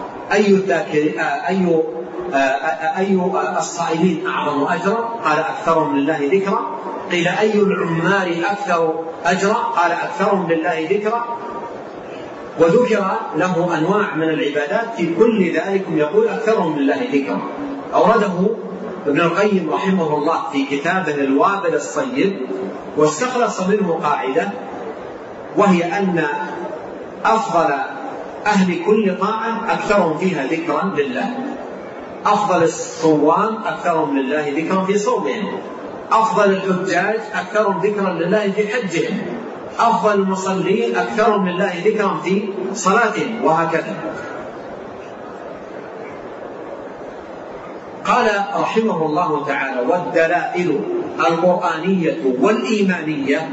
أي الصائمين أعظم أجرا؟ قال: أكثرهم لله ذكرا. قيل: أي العمال أكثر أجرا؟ قال: أكثرهم لله ذكرا. وذكر له أنواع من العبادات في كل ذلك يقول: أكثرهم لله ذكرا. أورده ابن القيم رحمه الله في كتابه الوابل الصيب، واستخلص منه قاعدة، وهي أن أفضل أهل كل طاعة أكثرهم فيها ذكرا لله. أفضل الصوام أكثرهم لله ذكرا في صومهم. أفضل الحجاج أكثرهم ذكرا لله في حجهم. أفضل المصلين أكثرهم لله ذكرا في صلاتهم، وهكذا. قال رحمه الله تعالى: والدلائل القرآنية والإيمانية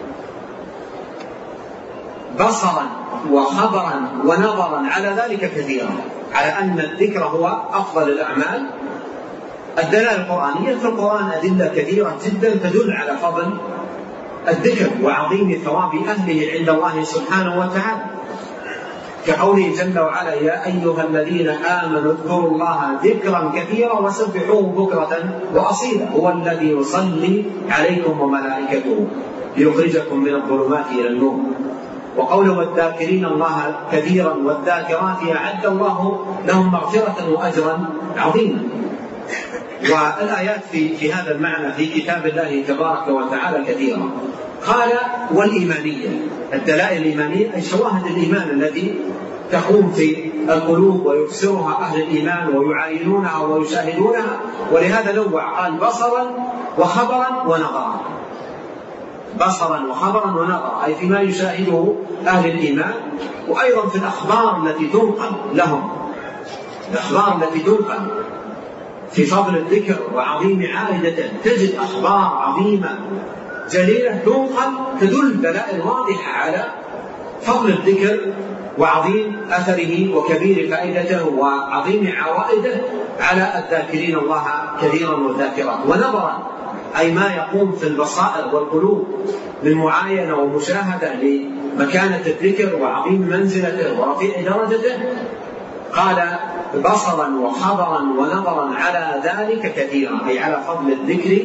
بصرا وخبرا ونظرا على ذلك كثيرا، على أن الذكر هو أفضل الأعمال الدلالة القرآنية في القرآن أدلة كثيرة جدا تدل على فضل الذكر وعظيم ثواب أهله عند الله سبحانه وتعالى، كقوله جل وعلا: يا أيها الذين آمنوا اذكروا الله ذكرا كثيرا وسبحوه بكرة وأصيلا هو الذي يصلي عليكم وملائكته ليخرجكم من الظلمات إلى النور. وقوله: والذاكرين الله كثيرا والذاكرات أعد الله لهم مغفرة وأجرا عظيما. والآيات في هذا المعنى في كتاب الله تبارك وتعالى كثيرا. قال: والإيمانية، الدلائل الإيمانية أي شواهد الإيمان التي تقوم في القلوب ويبصرها أهل الإيمان ويعاينونها ويشاهدونها، ولهذا نوع قال: بصرا وخبرا ونظرا. بصرا وخبرا ونظرا أي فيما يشاهده أهل الإيمان، وأيضا في الأخبار التي تنقل لهم، الأخبار التي تنقل في فضل الذكر وعظيم عائدته، تجد أخبار عظيمة جليلة تنقل تدل دلائل واضحة على فضل الذكر وعظيم أثره وكبير فائدته وعظيم عوائده على الذاكرين الله كثيرا والذاكرات. ونظرا أي ما يقوم في البصائر والقلوب من معاينة ومشاهدة لمكانة الذكر وعظيم منزلته ورفيع درجته. قال: بصرا وخبرا ونظرا على ذلك كثيرا أي على فضل الذكر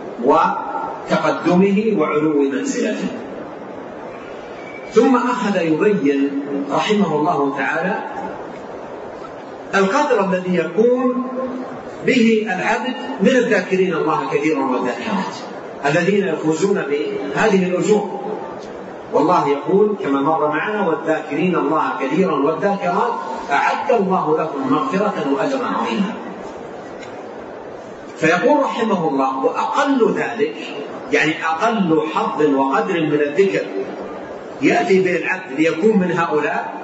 وتقدمه وعلو منزلته. ثم أخذ يبين رحمه الله تعالى القدر الذي يكون به العبد من الذاكرين الله كثيرا والذاكرات الذين يفوزون بهذه الأجور. والله يقول كما مر معنا: والذاكرين الله كثيرا والذاكرات أعد الله لهم مغفرة وأجرا عظيما. فيقول رحمه الله: وأقل ذلك يعني أقل حظ وقدر من الذكر يأتي به العبد ليكون من هؤلاء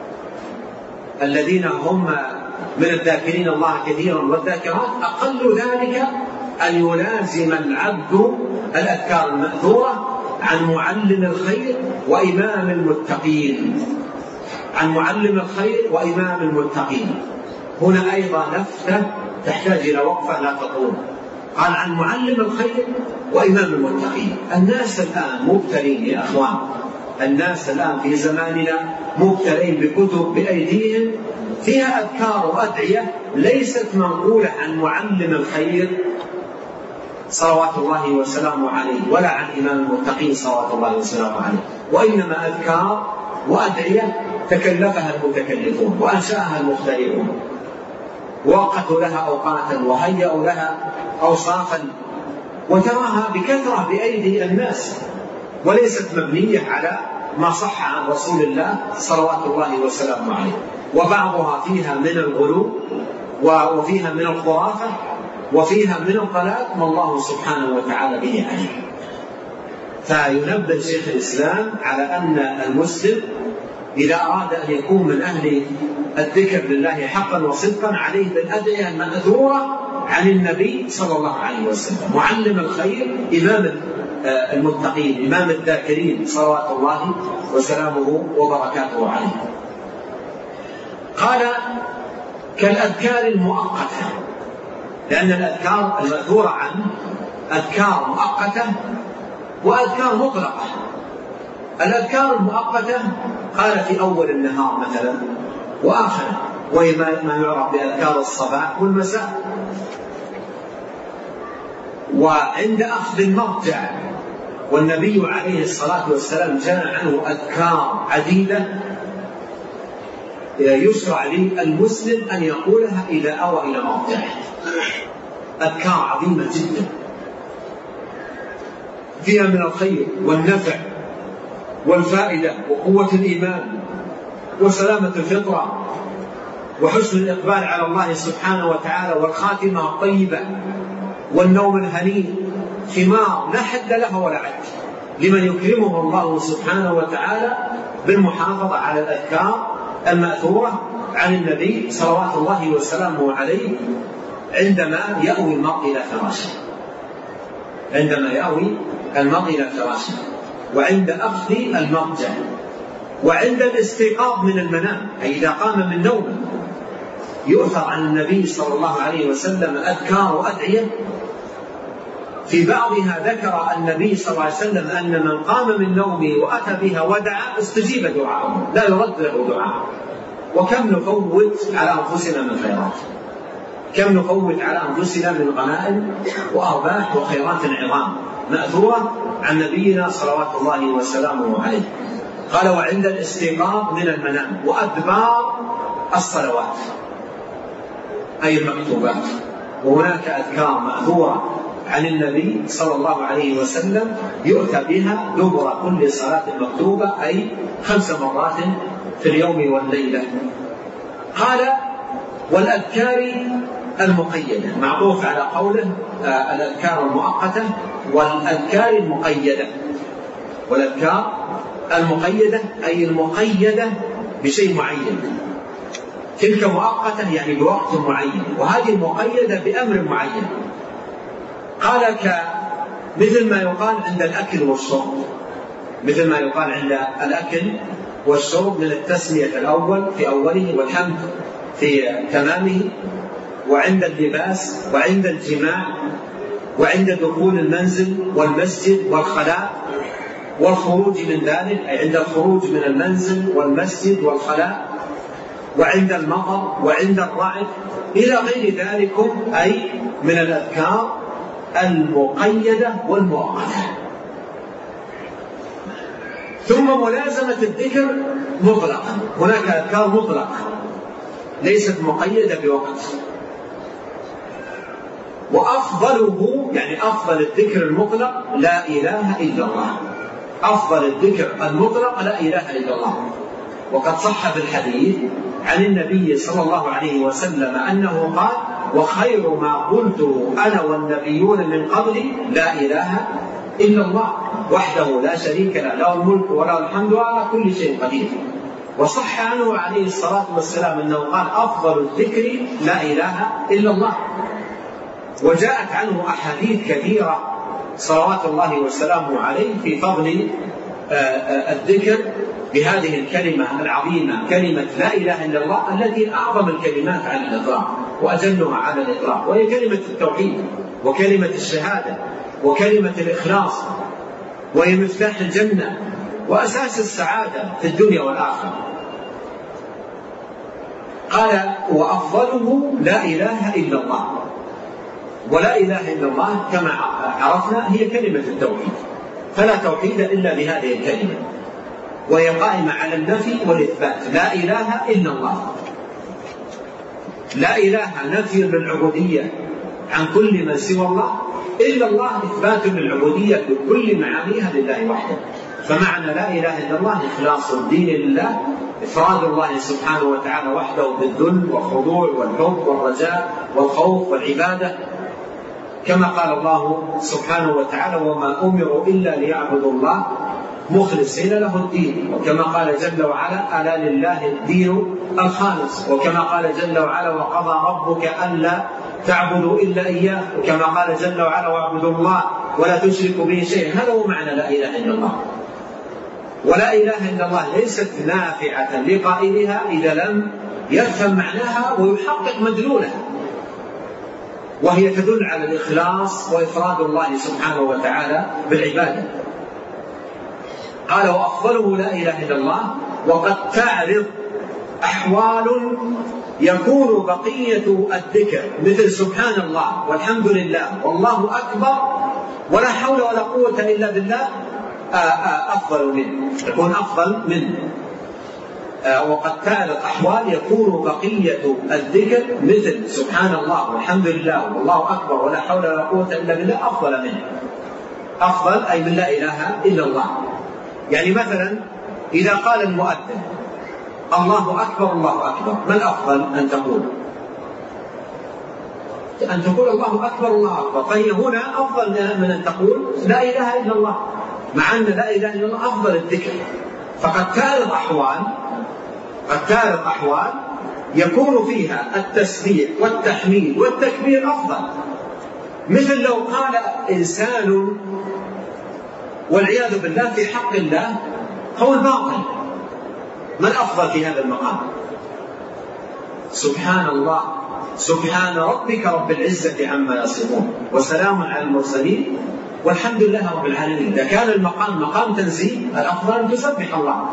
الذين هم من الذاكرين الله كثيرا والذاكرات، أقل ذلك أن يلازم العبد الأذكار المأثورة عن معلم الخير وإمام المتقين. عن معلم الخير وإمام المتقين. هنا أيضا لفتة تحتاج إلى وقفة لا تطول. قال: عن معلم الخير وإمام المتقين. الناس الآن مبتلين يا أخوان، الناس الآن في زماننا مبتلين بكتب بأيديهم فيها أذكار وأدعية ليست منقولة عن معلم الخير صلوات الله وسلامه عليه ولا عن إمام المتقين صلوات الله وسلامه عليه، وإنما أذكار وأدعية تكلفها المتكلفون وأنشأها المخترعون، ووقتوا لها أوقاتا وهيئوا لها أوصافا، وتراها بكثرة بأيدي الناس وليست مبنية على ما صح عن رسول الله صلوات الله وسلامه عليه. وبعضها فيها من الغلو وفيها من الخرافة وفيها من الضلال ما الله سبحانه وتعالى به عليه. فينبه شيخ الإسلام على أن المسلم إذا أراد أن يكون من أهل الذكر لله حقا وصدقا عليه بالأدعية المأثورة عن النبي صلى الله عليه وسلم، معلم الخير، إمام المتقين، إمام الذاكرين صلوات الله وسلامه وبركاته عليه. قال: كالأذكار المؤقتة، لأن الأذكار المأثورة عنه أذكار مؤقتة وأذكار مطلقة. الأذكار المؤقتة قال في أول النهار مثلا وآخره، وهي ما يعرف بأذكار الصباح والمساء. وعند أخذ المرجع، والنبي عليه الصلاة والسلام جاء عنه أذكار عديدة يشرع للمسلم أن يقولها إذا أوى إلى مرجعه. أذكار عظيمة جدا فيها من الخير والنفع والفائدة وقوة الإيمان وسلامة الفطرة وحسن الإقبال على الله سبحانه وتعالى والخاتمة الطيبة والنوم الهنيء، ثمار لا حد لها ولا عد لمن يكرمه الله سبحانه وتعالى بالمحافظة على الأذكار المأثورة عن النبي صلوات الله وسلامه عليه عندما يأوي المرء إلى فراشه، عندما يأوي المرء إلى فراشه، وعند أخذ المرجع، وعند الاستيقاظ من المنام، أي إذا قام من نومه. يؤثر عن النبي صلى الله عليه وسلم أذكار وأدعية، في بعضها ذكر النبي صلى الله عليه وسلم أن من قام من نومه وأتى بها ودعا استجيب دعاءه لا يرد له دعاء. وكم نفوت على أنفسنا من خيرات، كم نفوت على أنفسنا من غنائم وأرباح وخيرات عظام مأثورة عن نبينا صلوات الله وسلامه عليه. قال وعند الاستيقاظ من المنام وأدبار الصلوات أي المكتوبات. وهناك أذكار مأثورة عن النبي صلى الله عليه وسلم يؤتى بها دبر كل صلاة مكتوبة أي 5 مرات في اليوم والليلة. قال والأذكار المقيدة، معطوف على قوله الأذكار المؤقتة والأذكار المقيدة. والأذكار المقيدة أي المقيدة بشيء معين، تلك مؤقتة يعني بوقت معين، وهذه مقيدة بأمر معين. قال مثل ما يقال عند الأكل والشرب، مثل ما يقال عند الأكل والشرب من التسمية الأول في أوله والحمد في تمامه، وعند اللباس وعند الجماع وعند دخول المنزل والمسجد والخلاء والخروج من ذلك أي عند الخروج من المنزل والمسجد والخلاء، وعند المطر وعند الرعد إلى غير ذلك أي من الأذكار المقيدة والمؤقتة. ثم ملازمة الذكر مطلقا، هناك أذكار مطلقة ليست مقيدة بوقت. وأفضله يعني أفضل الذكر المطلق لا إله إلا الله، أفضل الذكر المطلق لا إله إلا الله. وقد صح في الحديث عن النبي صلى الله عليه وسلم أنه قال وخير ما قلت أنا والنبيون من قبلي لا إله إلا الله وحده لا شريك له له الملك وله الحمد وعلى كل شيء قدير. وصح عنه عليه الصلاة والسلام أنه قال أفضل الذكر لا إله إلا الله. وجاءت عنه أحاديث كثيرة صلوات الله وسلامه عليه في فضل الذكر بهذه الكلمة العظيمة كلمة لا إله إلا الله، التي أعظم الكلمات على الإطلاق وأجلها على الإطلاق، وهي كلمة التوحيد وكلمة الشهادة وكلمة الإخلاص، وهي مفتاح الجنة وأساس السعادة في الدنيا والآخرة. قال وأفضله لا إله إلا الله. ولا إله إلا الله كما عرفنا هي كلمة التوحيد، فلا توحيد إلا بهذه الكلمة، وهي قائمة على النفي والإثبات. لا إله إلا الله، لا إله نفي للعبودية عن كل من سوى الله، إلا الله إثبات للعبودية بكل معانيها لله وحده. فمعنى لا إله إلا الله إخلاص الدين لله، إفراد الله سبحانه وتعالى وحده بالذل والخضوع والحب والرجاء والخوف والعبادة، كما قال الله سبحانه وتعالى وما أمروا إلا ليعبدوا الله مخلصين له الدين، وكما قال جل وعلا ألا لله الدين الخالص، وكما قال جل وعلا وقضى ربك ألا تعبدوا إلا إياه، وكما قال جل وعلا واعبدوا الله ولا تشركوا به شيئا. هذا هو معنى لا إله إلا الله. ولا إله إلا الله ليست نافعة لقائلها إذا لم يفهم معناها ويحقق مدلولها، وهي تدل على الإخلاص وإفراد الله سبحانه وتعالى بالعبادة. قال وأفضله لا إله إلا الله. وقد تعرض أحوال يكون بقية الذكر مثل سبحان الله والحمد لله والله أكبر ولا حول ولا قوة إلا بالله أفضل منه، يكون أفضل منه. وقد تعرض أحوال يكون بقية الذكر مثل سبحان الله والحمد لله والله أكبر ولا حول ولا قوة إلا بالله أفضل منه. أفضل أي من لا إله إلا الله. يعني مثلا إذا قال المؤذن الله أكبر الله أكبر، ما الأفضل أن تقول الله أكبر الله أكبر؟ فهي هنا أفضل من أن تقول لا إله إلا الله، مع أن لا إله إلا الله أفضل الذكر. فقد تعرض أحوال يكون فيها التسبيح والتحميد والتكبير أفضل، مثل لو قال إنسان والعياذ بالله في حق الله قول باطل، ما الأفضل في هذا المقام؟ سبحان الله سبحان ربك رب العزة عما يصفون وسلام على المرسلين والحمد لله رب العالمين. إذا كان المقام مقام تنزيه الأفضل أن تسبح الله.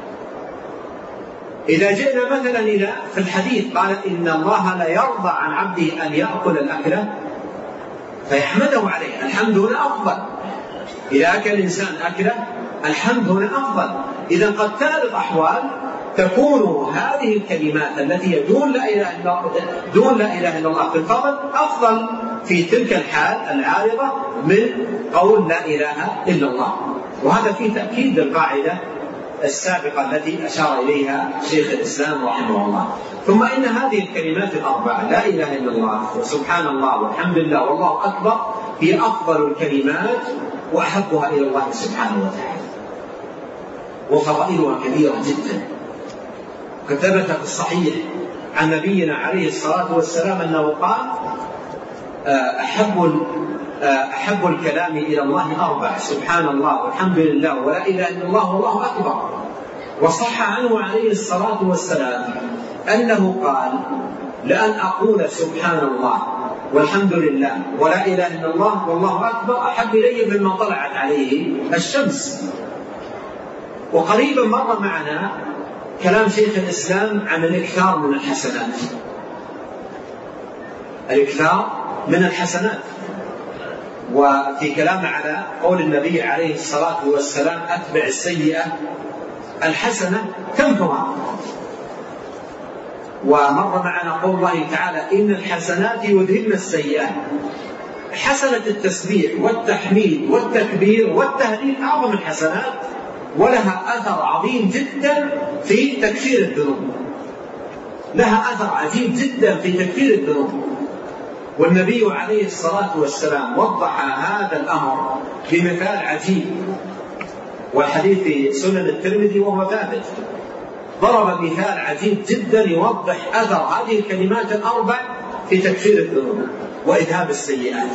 إذا جئنا مثلا إلى في الحديث قال إن الله لا يرضى عن عبده أن يأكل الأكلة فيحمده عليه، الحمد هنا أفضل. إذا أكل الإنسان أكلة الحمد هنا أفضل. إذا قد ترد أحوال تكون هذه الكلمات التي دون لا إله إلا الله في الفضل أفضل في تلك الحال العارضة من قول لا إله إلا الله. وهذا فيه تأكيد للقاعدة السابقة التي أشار إليها شيخ الإسلام رحمه الله. ثم إن هذه الكلمات الأربعة لا إله إلا الله وسبحان الله والحمد لله والله أكبر هي أفضل الكلمات وأحبها إلى الله سبحانه وتعالى، وفضائلها كبيرة جدا. قد ثبت في الصحيح عن نبينا عليه الصلاة والسلام أنه قال أحب الكلام إلى الله أربع: سبحان الله والحمد لله ولا إله إلا الله والله أكبر. وصح عنه عليه الصلاة والسلام أنه قال: لأن أقول سبحان الله والحمد لله ولا إله إلا الله والله أكبر أحب إلي مما طلعت عليه الشمس. وقريبا مر معنا كلام شيخ الإسلام عن الإكثار من الحسنات، الإكثار من الحسنات. وفي كلام على قول النبي عليه الصلاة والسلام: أتبع السيئة الحسنة تمحها. ومر معنا قول الله تعالى: إن الحسنات يذهبن السيئات. حسنة التسبيح والتحميد والتكبير والتهليل أعظم الحسنات، ولها أثر عظيم جدا في تكفير الذنوب، لها أثر عجيب جدا في تكفير الذنوب. والنبي عليه الصلاة والسلام وضح هذا الأمر بمثال عجيب، والحديث في سنن الترمذي وهو ثابت. ضرب مثال عجيب جدا يوضح أثر هذه الكلمات الأربع في تكفير الذنوب وإذهاب السيئات.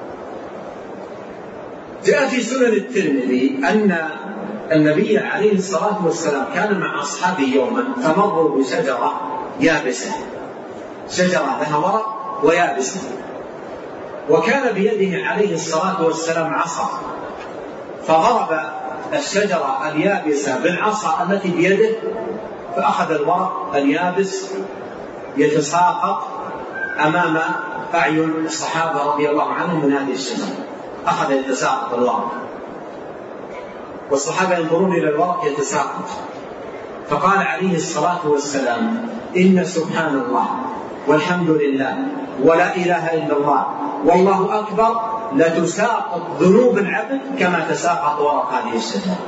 جاء في سنن الترمذي أن النبي عليه الصلاة والسلام كان مع أصحابه يوما فمروا بشجرة يابسة، شجرة لها ورق ويابسة، وكان بيده عليه الصلاة والسلام عصا، فضرب الشجرة اليابسة بالعصا التي بيده، فأخذ الورق اليابس يتساقط أمام أعين الصحابة رضي الله عنهم من هذه الشجرة، أخذ يتساقط الورق والصحابة ينظرون إلى الورق يتساقط. فقال عليه الصلاة والسلام: إن سبحان الله والحمد لله ولا إله إلا الله والله أكبر لتساقط ذنوب العبد كما تساقط ورق هذه الشجرة.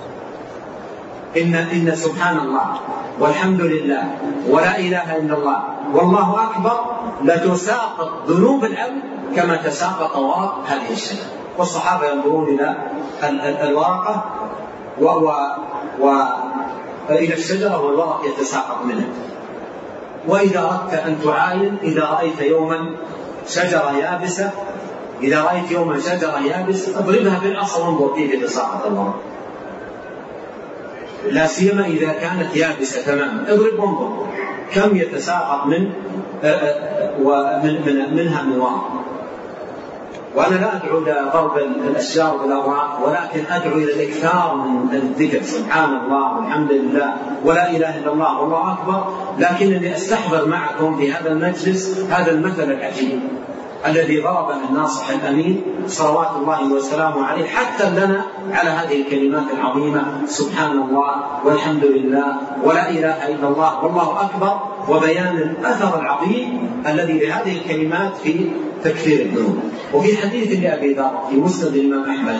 إن سبحان الله والحمد لله ولا إله إلا الله والله أكبر لتساقط ذنوب العبد كما تساقط ورق هذه الشجرة. والصحابة ينظرون إلى الورقة وإلى الشجرة والورق يتساقط منها. وإذا أردت أن تعاين، إذا رأيت يوما شجرة يابسة، إذا رأيت يوما شجرة يابسة اضربها بالعصا وانظر كيف يتساقط الورق، لا سيما إذا كانت يابسة تماما، اضرب وانظر كم يتساقط منها من ورق. وأنا لا أدعو إلى ضرب الأشجار بالأوراق، ولكن أدعو إلى الإكثار من الذكر: سبحان الله والحمد لله ولا إله إلا الله والله أكبر. لكنني أستحضر معكم في هذا المجلس هذا المثل العجيب الذي ضربه الناصح الأمين صلوات الله وسلامه عليه حتى لنا على هذه الكلمات العظيمة: سبحان الله والحمد لله ولا إله إلا الله والله أكبر، وبيان الأثر العظيم الذي لهذه الكلمات في تكفير الذنوب. وفي حديث لأبي ذر في مسند الإمام أحمد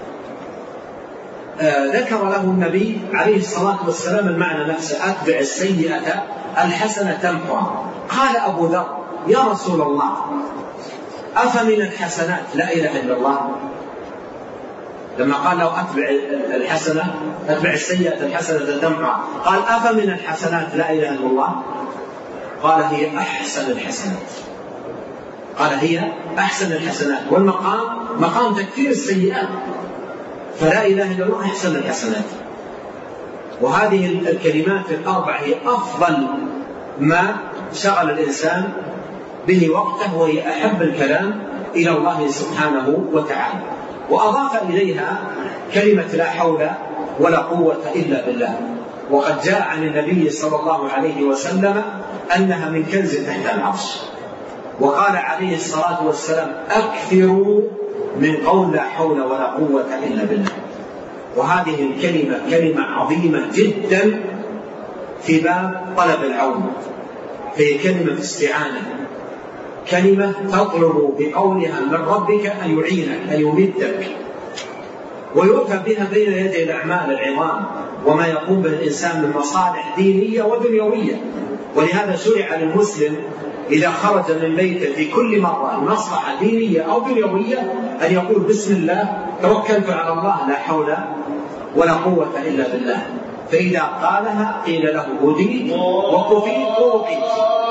ذكر له النبي عليه الصلاة والسلام المعنى نفسه: أتبع السيئة الحسنة تمحها. قال أبو ذر: يا رسول الله، أفمن الحسنات لا إله إلا الله؟ لما قال له أتبع السيئة الحسنة تمحها، قال: أفمن الحسنات لا إله إلا الله؟ قال: هي أحسن الحسنات. قال: هي أحسن الحسنات. والمقام مقام تكفير السيئات، فلا إله إلا الله أحسن الحسنات. وهذه الكلمات الأربع هي أفضل ما شغل الإنسان به وقته، وهي أحب الكلام إلى الله سبحانه وتعالى، وأضاف إليها كلمة لا حول ولا قوة إلا بالله. وقد جاء عن النبي صلى الله عليه وسلم أنها من كنز تحت العرش، وقال عليه الصلاة والسلام: أكثروا من قول لا حول ولا قوة إلا بالله. وهذه الكلمة كلمة عظيمة جدا في باب طلب العون، فهي كلمة استعانة، كلمة تطلب بقولها من ربك أن يعينك، أن يمدك، ويؤتى بها بين يدي الأعمال العظام وما يقوم به الإنسان من مصالح دينية ودنيوية. ولهذا شرع للمسلم إذا خرج من بيته في كل مرة مصلحة دينية أو دنيوية أن يقول: بسم الله توكلت على الله لا حول ولا قوة إلا بالله. فإذا قالها قيل له: هديت وكفيت ووقيت.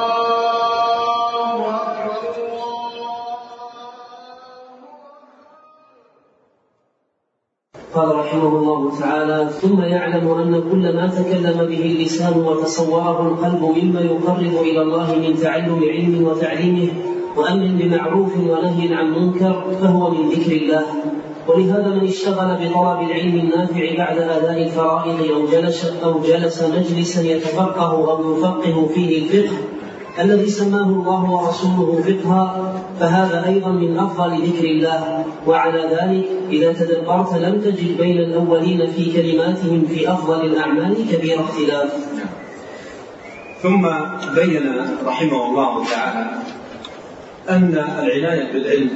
قال رحمه الله تعالى: ثم يعلم أن كل ما تكلم به اللسان وتصوره القلب مما يقرب إلى الله من تعلم علم وتعليمه وأمر بمعروف ونهي عن منكر فهو من ذكر الله. ولهذا من اشتغل بطلب العلم النافع بعد أداء الفرائض أو جلس مجلسا يتفقه أو يفقه فيه الفقه الذي سماه الله ورسوله فقها فهذا أيضا من أفضل ذكر الله. وعلى ذلك إذا تدبرت لم تجد بين الأولين في كلماتهم في أفضل الأعمال كبير اختلاف. ثم بين رحمه الله تعالى أن العناية بالعلم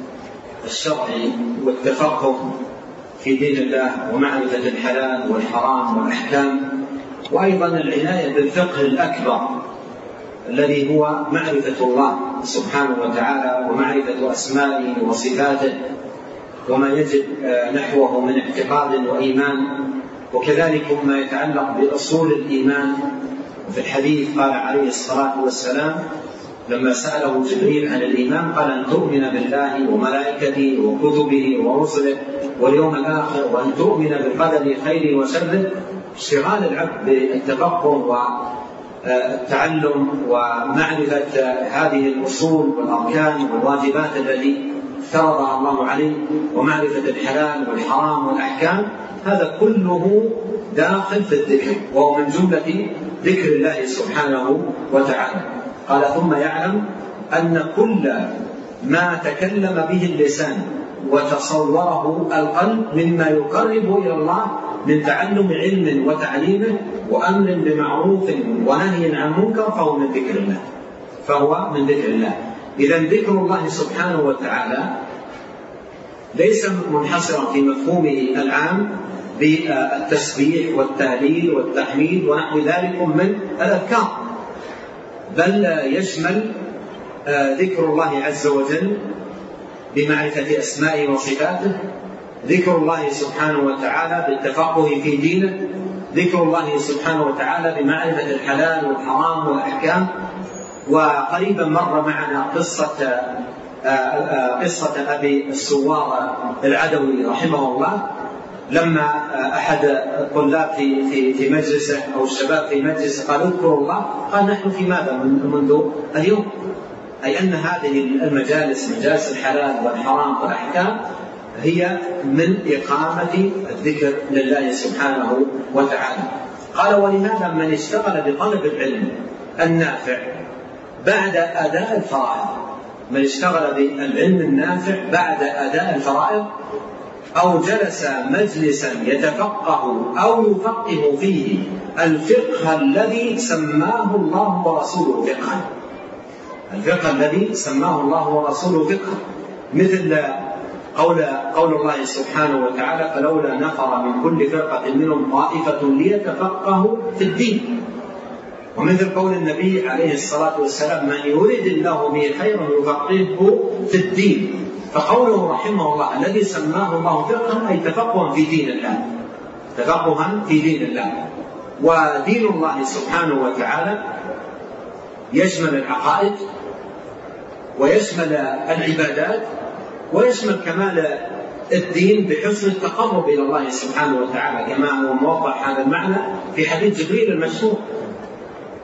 الشرعي والتفقه في دين الله ومعرفة الحلال والحرام والأحكام، وأيضا العناية بالفقه الأكبر الذي هو معرفة الله سبحانه وتعالى ومعرفة أسمائه وصفاته وما يجب نحوه من اعتقاد وإيمان، وكذلك ما يتعلق بأصول الإيمان. وفي الحديث قال عليه الصلاة والسلام لما سأله جبريل عن الإيمان قال: أن تؤمن بالله وملائكته وكتبه ورسله واليوم الآخر وأن تؤمن بالقدر خيره وشره. اشتغال العبد بالتفقه والتعلم ومعرفة هذه الأصول والأركان والواجبات التي افترضها الله عليه ومعرفة الحلال والحرام والأحكام، هذا كله داخل في الذكر، وهو من جملة ذكر الله سبحانه وتعالى. قال: ثم يعلم أن كل ما تكلم به اللسان وتصوره القلب مما يقرب إلى الله من تعلم علم وتعليمه وأمر بمعروف ونهي عن منكر فهو من ذكر الله. فهو من ذكر الله. إذن ذكر الله سبحانه وتعالى ليس منحصرا في مفهومه العام بالتسبيح والتهليل والتحميد ونحو ذلك من الأذكار، بل يشمل ذكر الله عز وجل بمعرفة أسمائه وصفاته، ذكر الله سبحانه وتعالى بالتفقه في دينه، ذكر الله سبحانه وتعالى بمعرفة الحلال والحرام والأحكام. وقريبا مر معنا قصة أبي السوار العدوي رحمه الله، لما أحد الطلاب في مجلسه أو الشباب في مجلسه قال: اذكروا الله، قال: نحن في ماذا منذ اليوم؟ أي أن هذه المجالس مجالس الحلال والحرام والأحكام هي من إقامة الذكر لله سبحانه وتعالى. قال: ولهذا من اشتغل بطلب العلم النافع بعد أداء الفرائض، من اشتغل بالعلم النافع بعد أداء الفرائض أو جلس مجلسا يتفقه أو يفقه فيه الفقه الذي سماه الله ورسوله فقها، الفقه الذي سماه الله ورسوله فقها، مثل قول الله سبحانه وتعالى: فلولا نفر من كل فرقة منهم طائفة ليتفقهوا في الدين. ومثل قول النبي عليه الصلاة والسلام: من يريد الله به خيرا يفقهه في الدين. فقوله رحمه الله الذي سماه الله فقها أي تفقها في دين الله، تفقها في دين الله. ودين الله سبحانه وتعالى يشمل العقائد ويشمل العبادات ويشمل كمال الدين بحسن التقرب إلى الله سبحانه وتعالى، كما هو موضح هذا المعنى في حديث جبريل المشهور.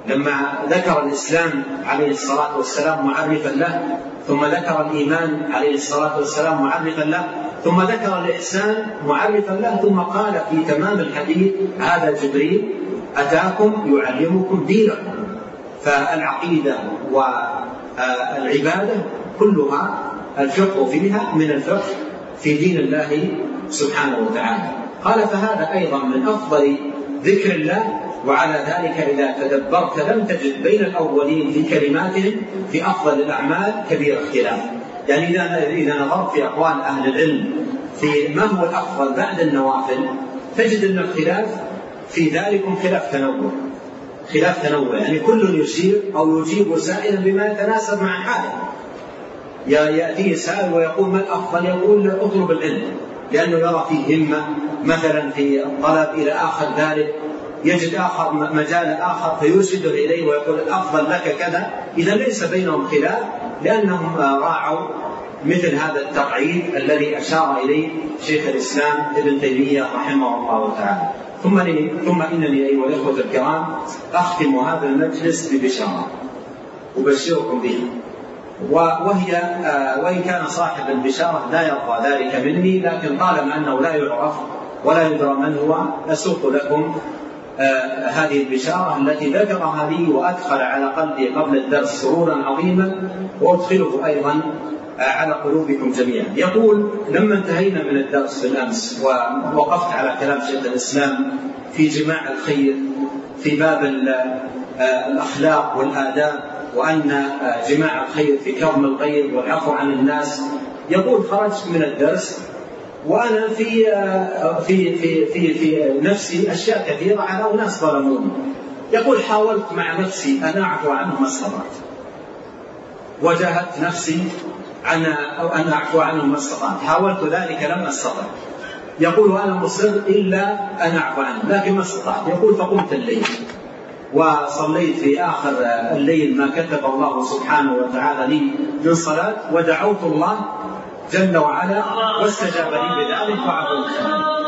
لما ذكر الإسلام عليه الصلاة والسلام معرفا له، ثم ذكر الإيمان عليه الصلاة والسلام معرفا له، ثم ذكر الإحسان معرفا له، ثم قال في تمام الحديث: هذا جبريل أتاكم يعلمكم دينكم. فالعقيدة والعبادة كلها الفقه فيها من الفقه في دين الله سبحانه وتعالى. قال: فهذا أيضا من أفضل ذكر الله، وعلى ذلك إذا تدبرت لم تجد بين الأولين في كلماتهم في أفضل الأعمال كبير اختلاف. يعني إذا نظرت في أقوال أهل العلم في ما هو الأفضل بعد النوافل تجد أن الخلاف في ذلك خلاف تنوع، يعني كل يشير أو يجيب سائلا بما يتناسب مع حاله. يأتيه سائل ويقول: ما الأفضل؟ يقول: اطلب العلم، لأنه يرى فيه همة مثلا في الطلب إلى آخر ذلك، يجد آخر مجال آخر فيرشده إليه ويقول: الأفضل لك كذا. إذا ليس بينهم خلاف، لأنهم راعوا مثل هذا التقعيد الذي أشار إليه شيخ الإسلام ابن تيمية رحمه الله تعالى. ثم إنني أيها الأخوة الكرام أختم هذا المجلس ببشارة أبشركم بها، وإن كان صاحب البشارة لا يرضى ذلك مني، لكن طالما أنه لا يعرف ولا يدرى من هو، أسوق لكم هذه البشارة التي ذكرها لي وأدخل على قلبي قبل الدرس سرورا عظيما، وأدخله أيضا على قلوبكم جميعا. يقول: لما انتهينا من الدرس بالأمس ووقفت على كلام شيخ الإسلام في جماع الخير في باب الأخلاق والآداب، وأن جماع الخير في كرم الغير والعفو عن الناس، يقول: خرجت من الدرس وأنا في نفسي أشياء كثيرة على أناس ظلموني. يقول: حاولت مع نفسي أن أعفو عنهم ما استطعت، وجاهدت نفسي أن أعفو عنهم ما استطعت، حاولت ذلك لم أستطع. يقول: وأنا مصر إلا أن أعفو عنهم لكن ما استطعت. يقول: فقمت الليل وصليت في آخر الليل ما كتب الله سبحانه وتعالى لي من صلاة، ودعوت الله جل وعلا واستجاب لي بذلك وعفوت عنه.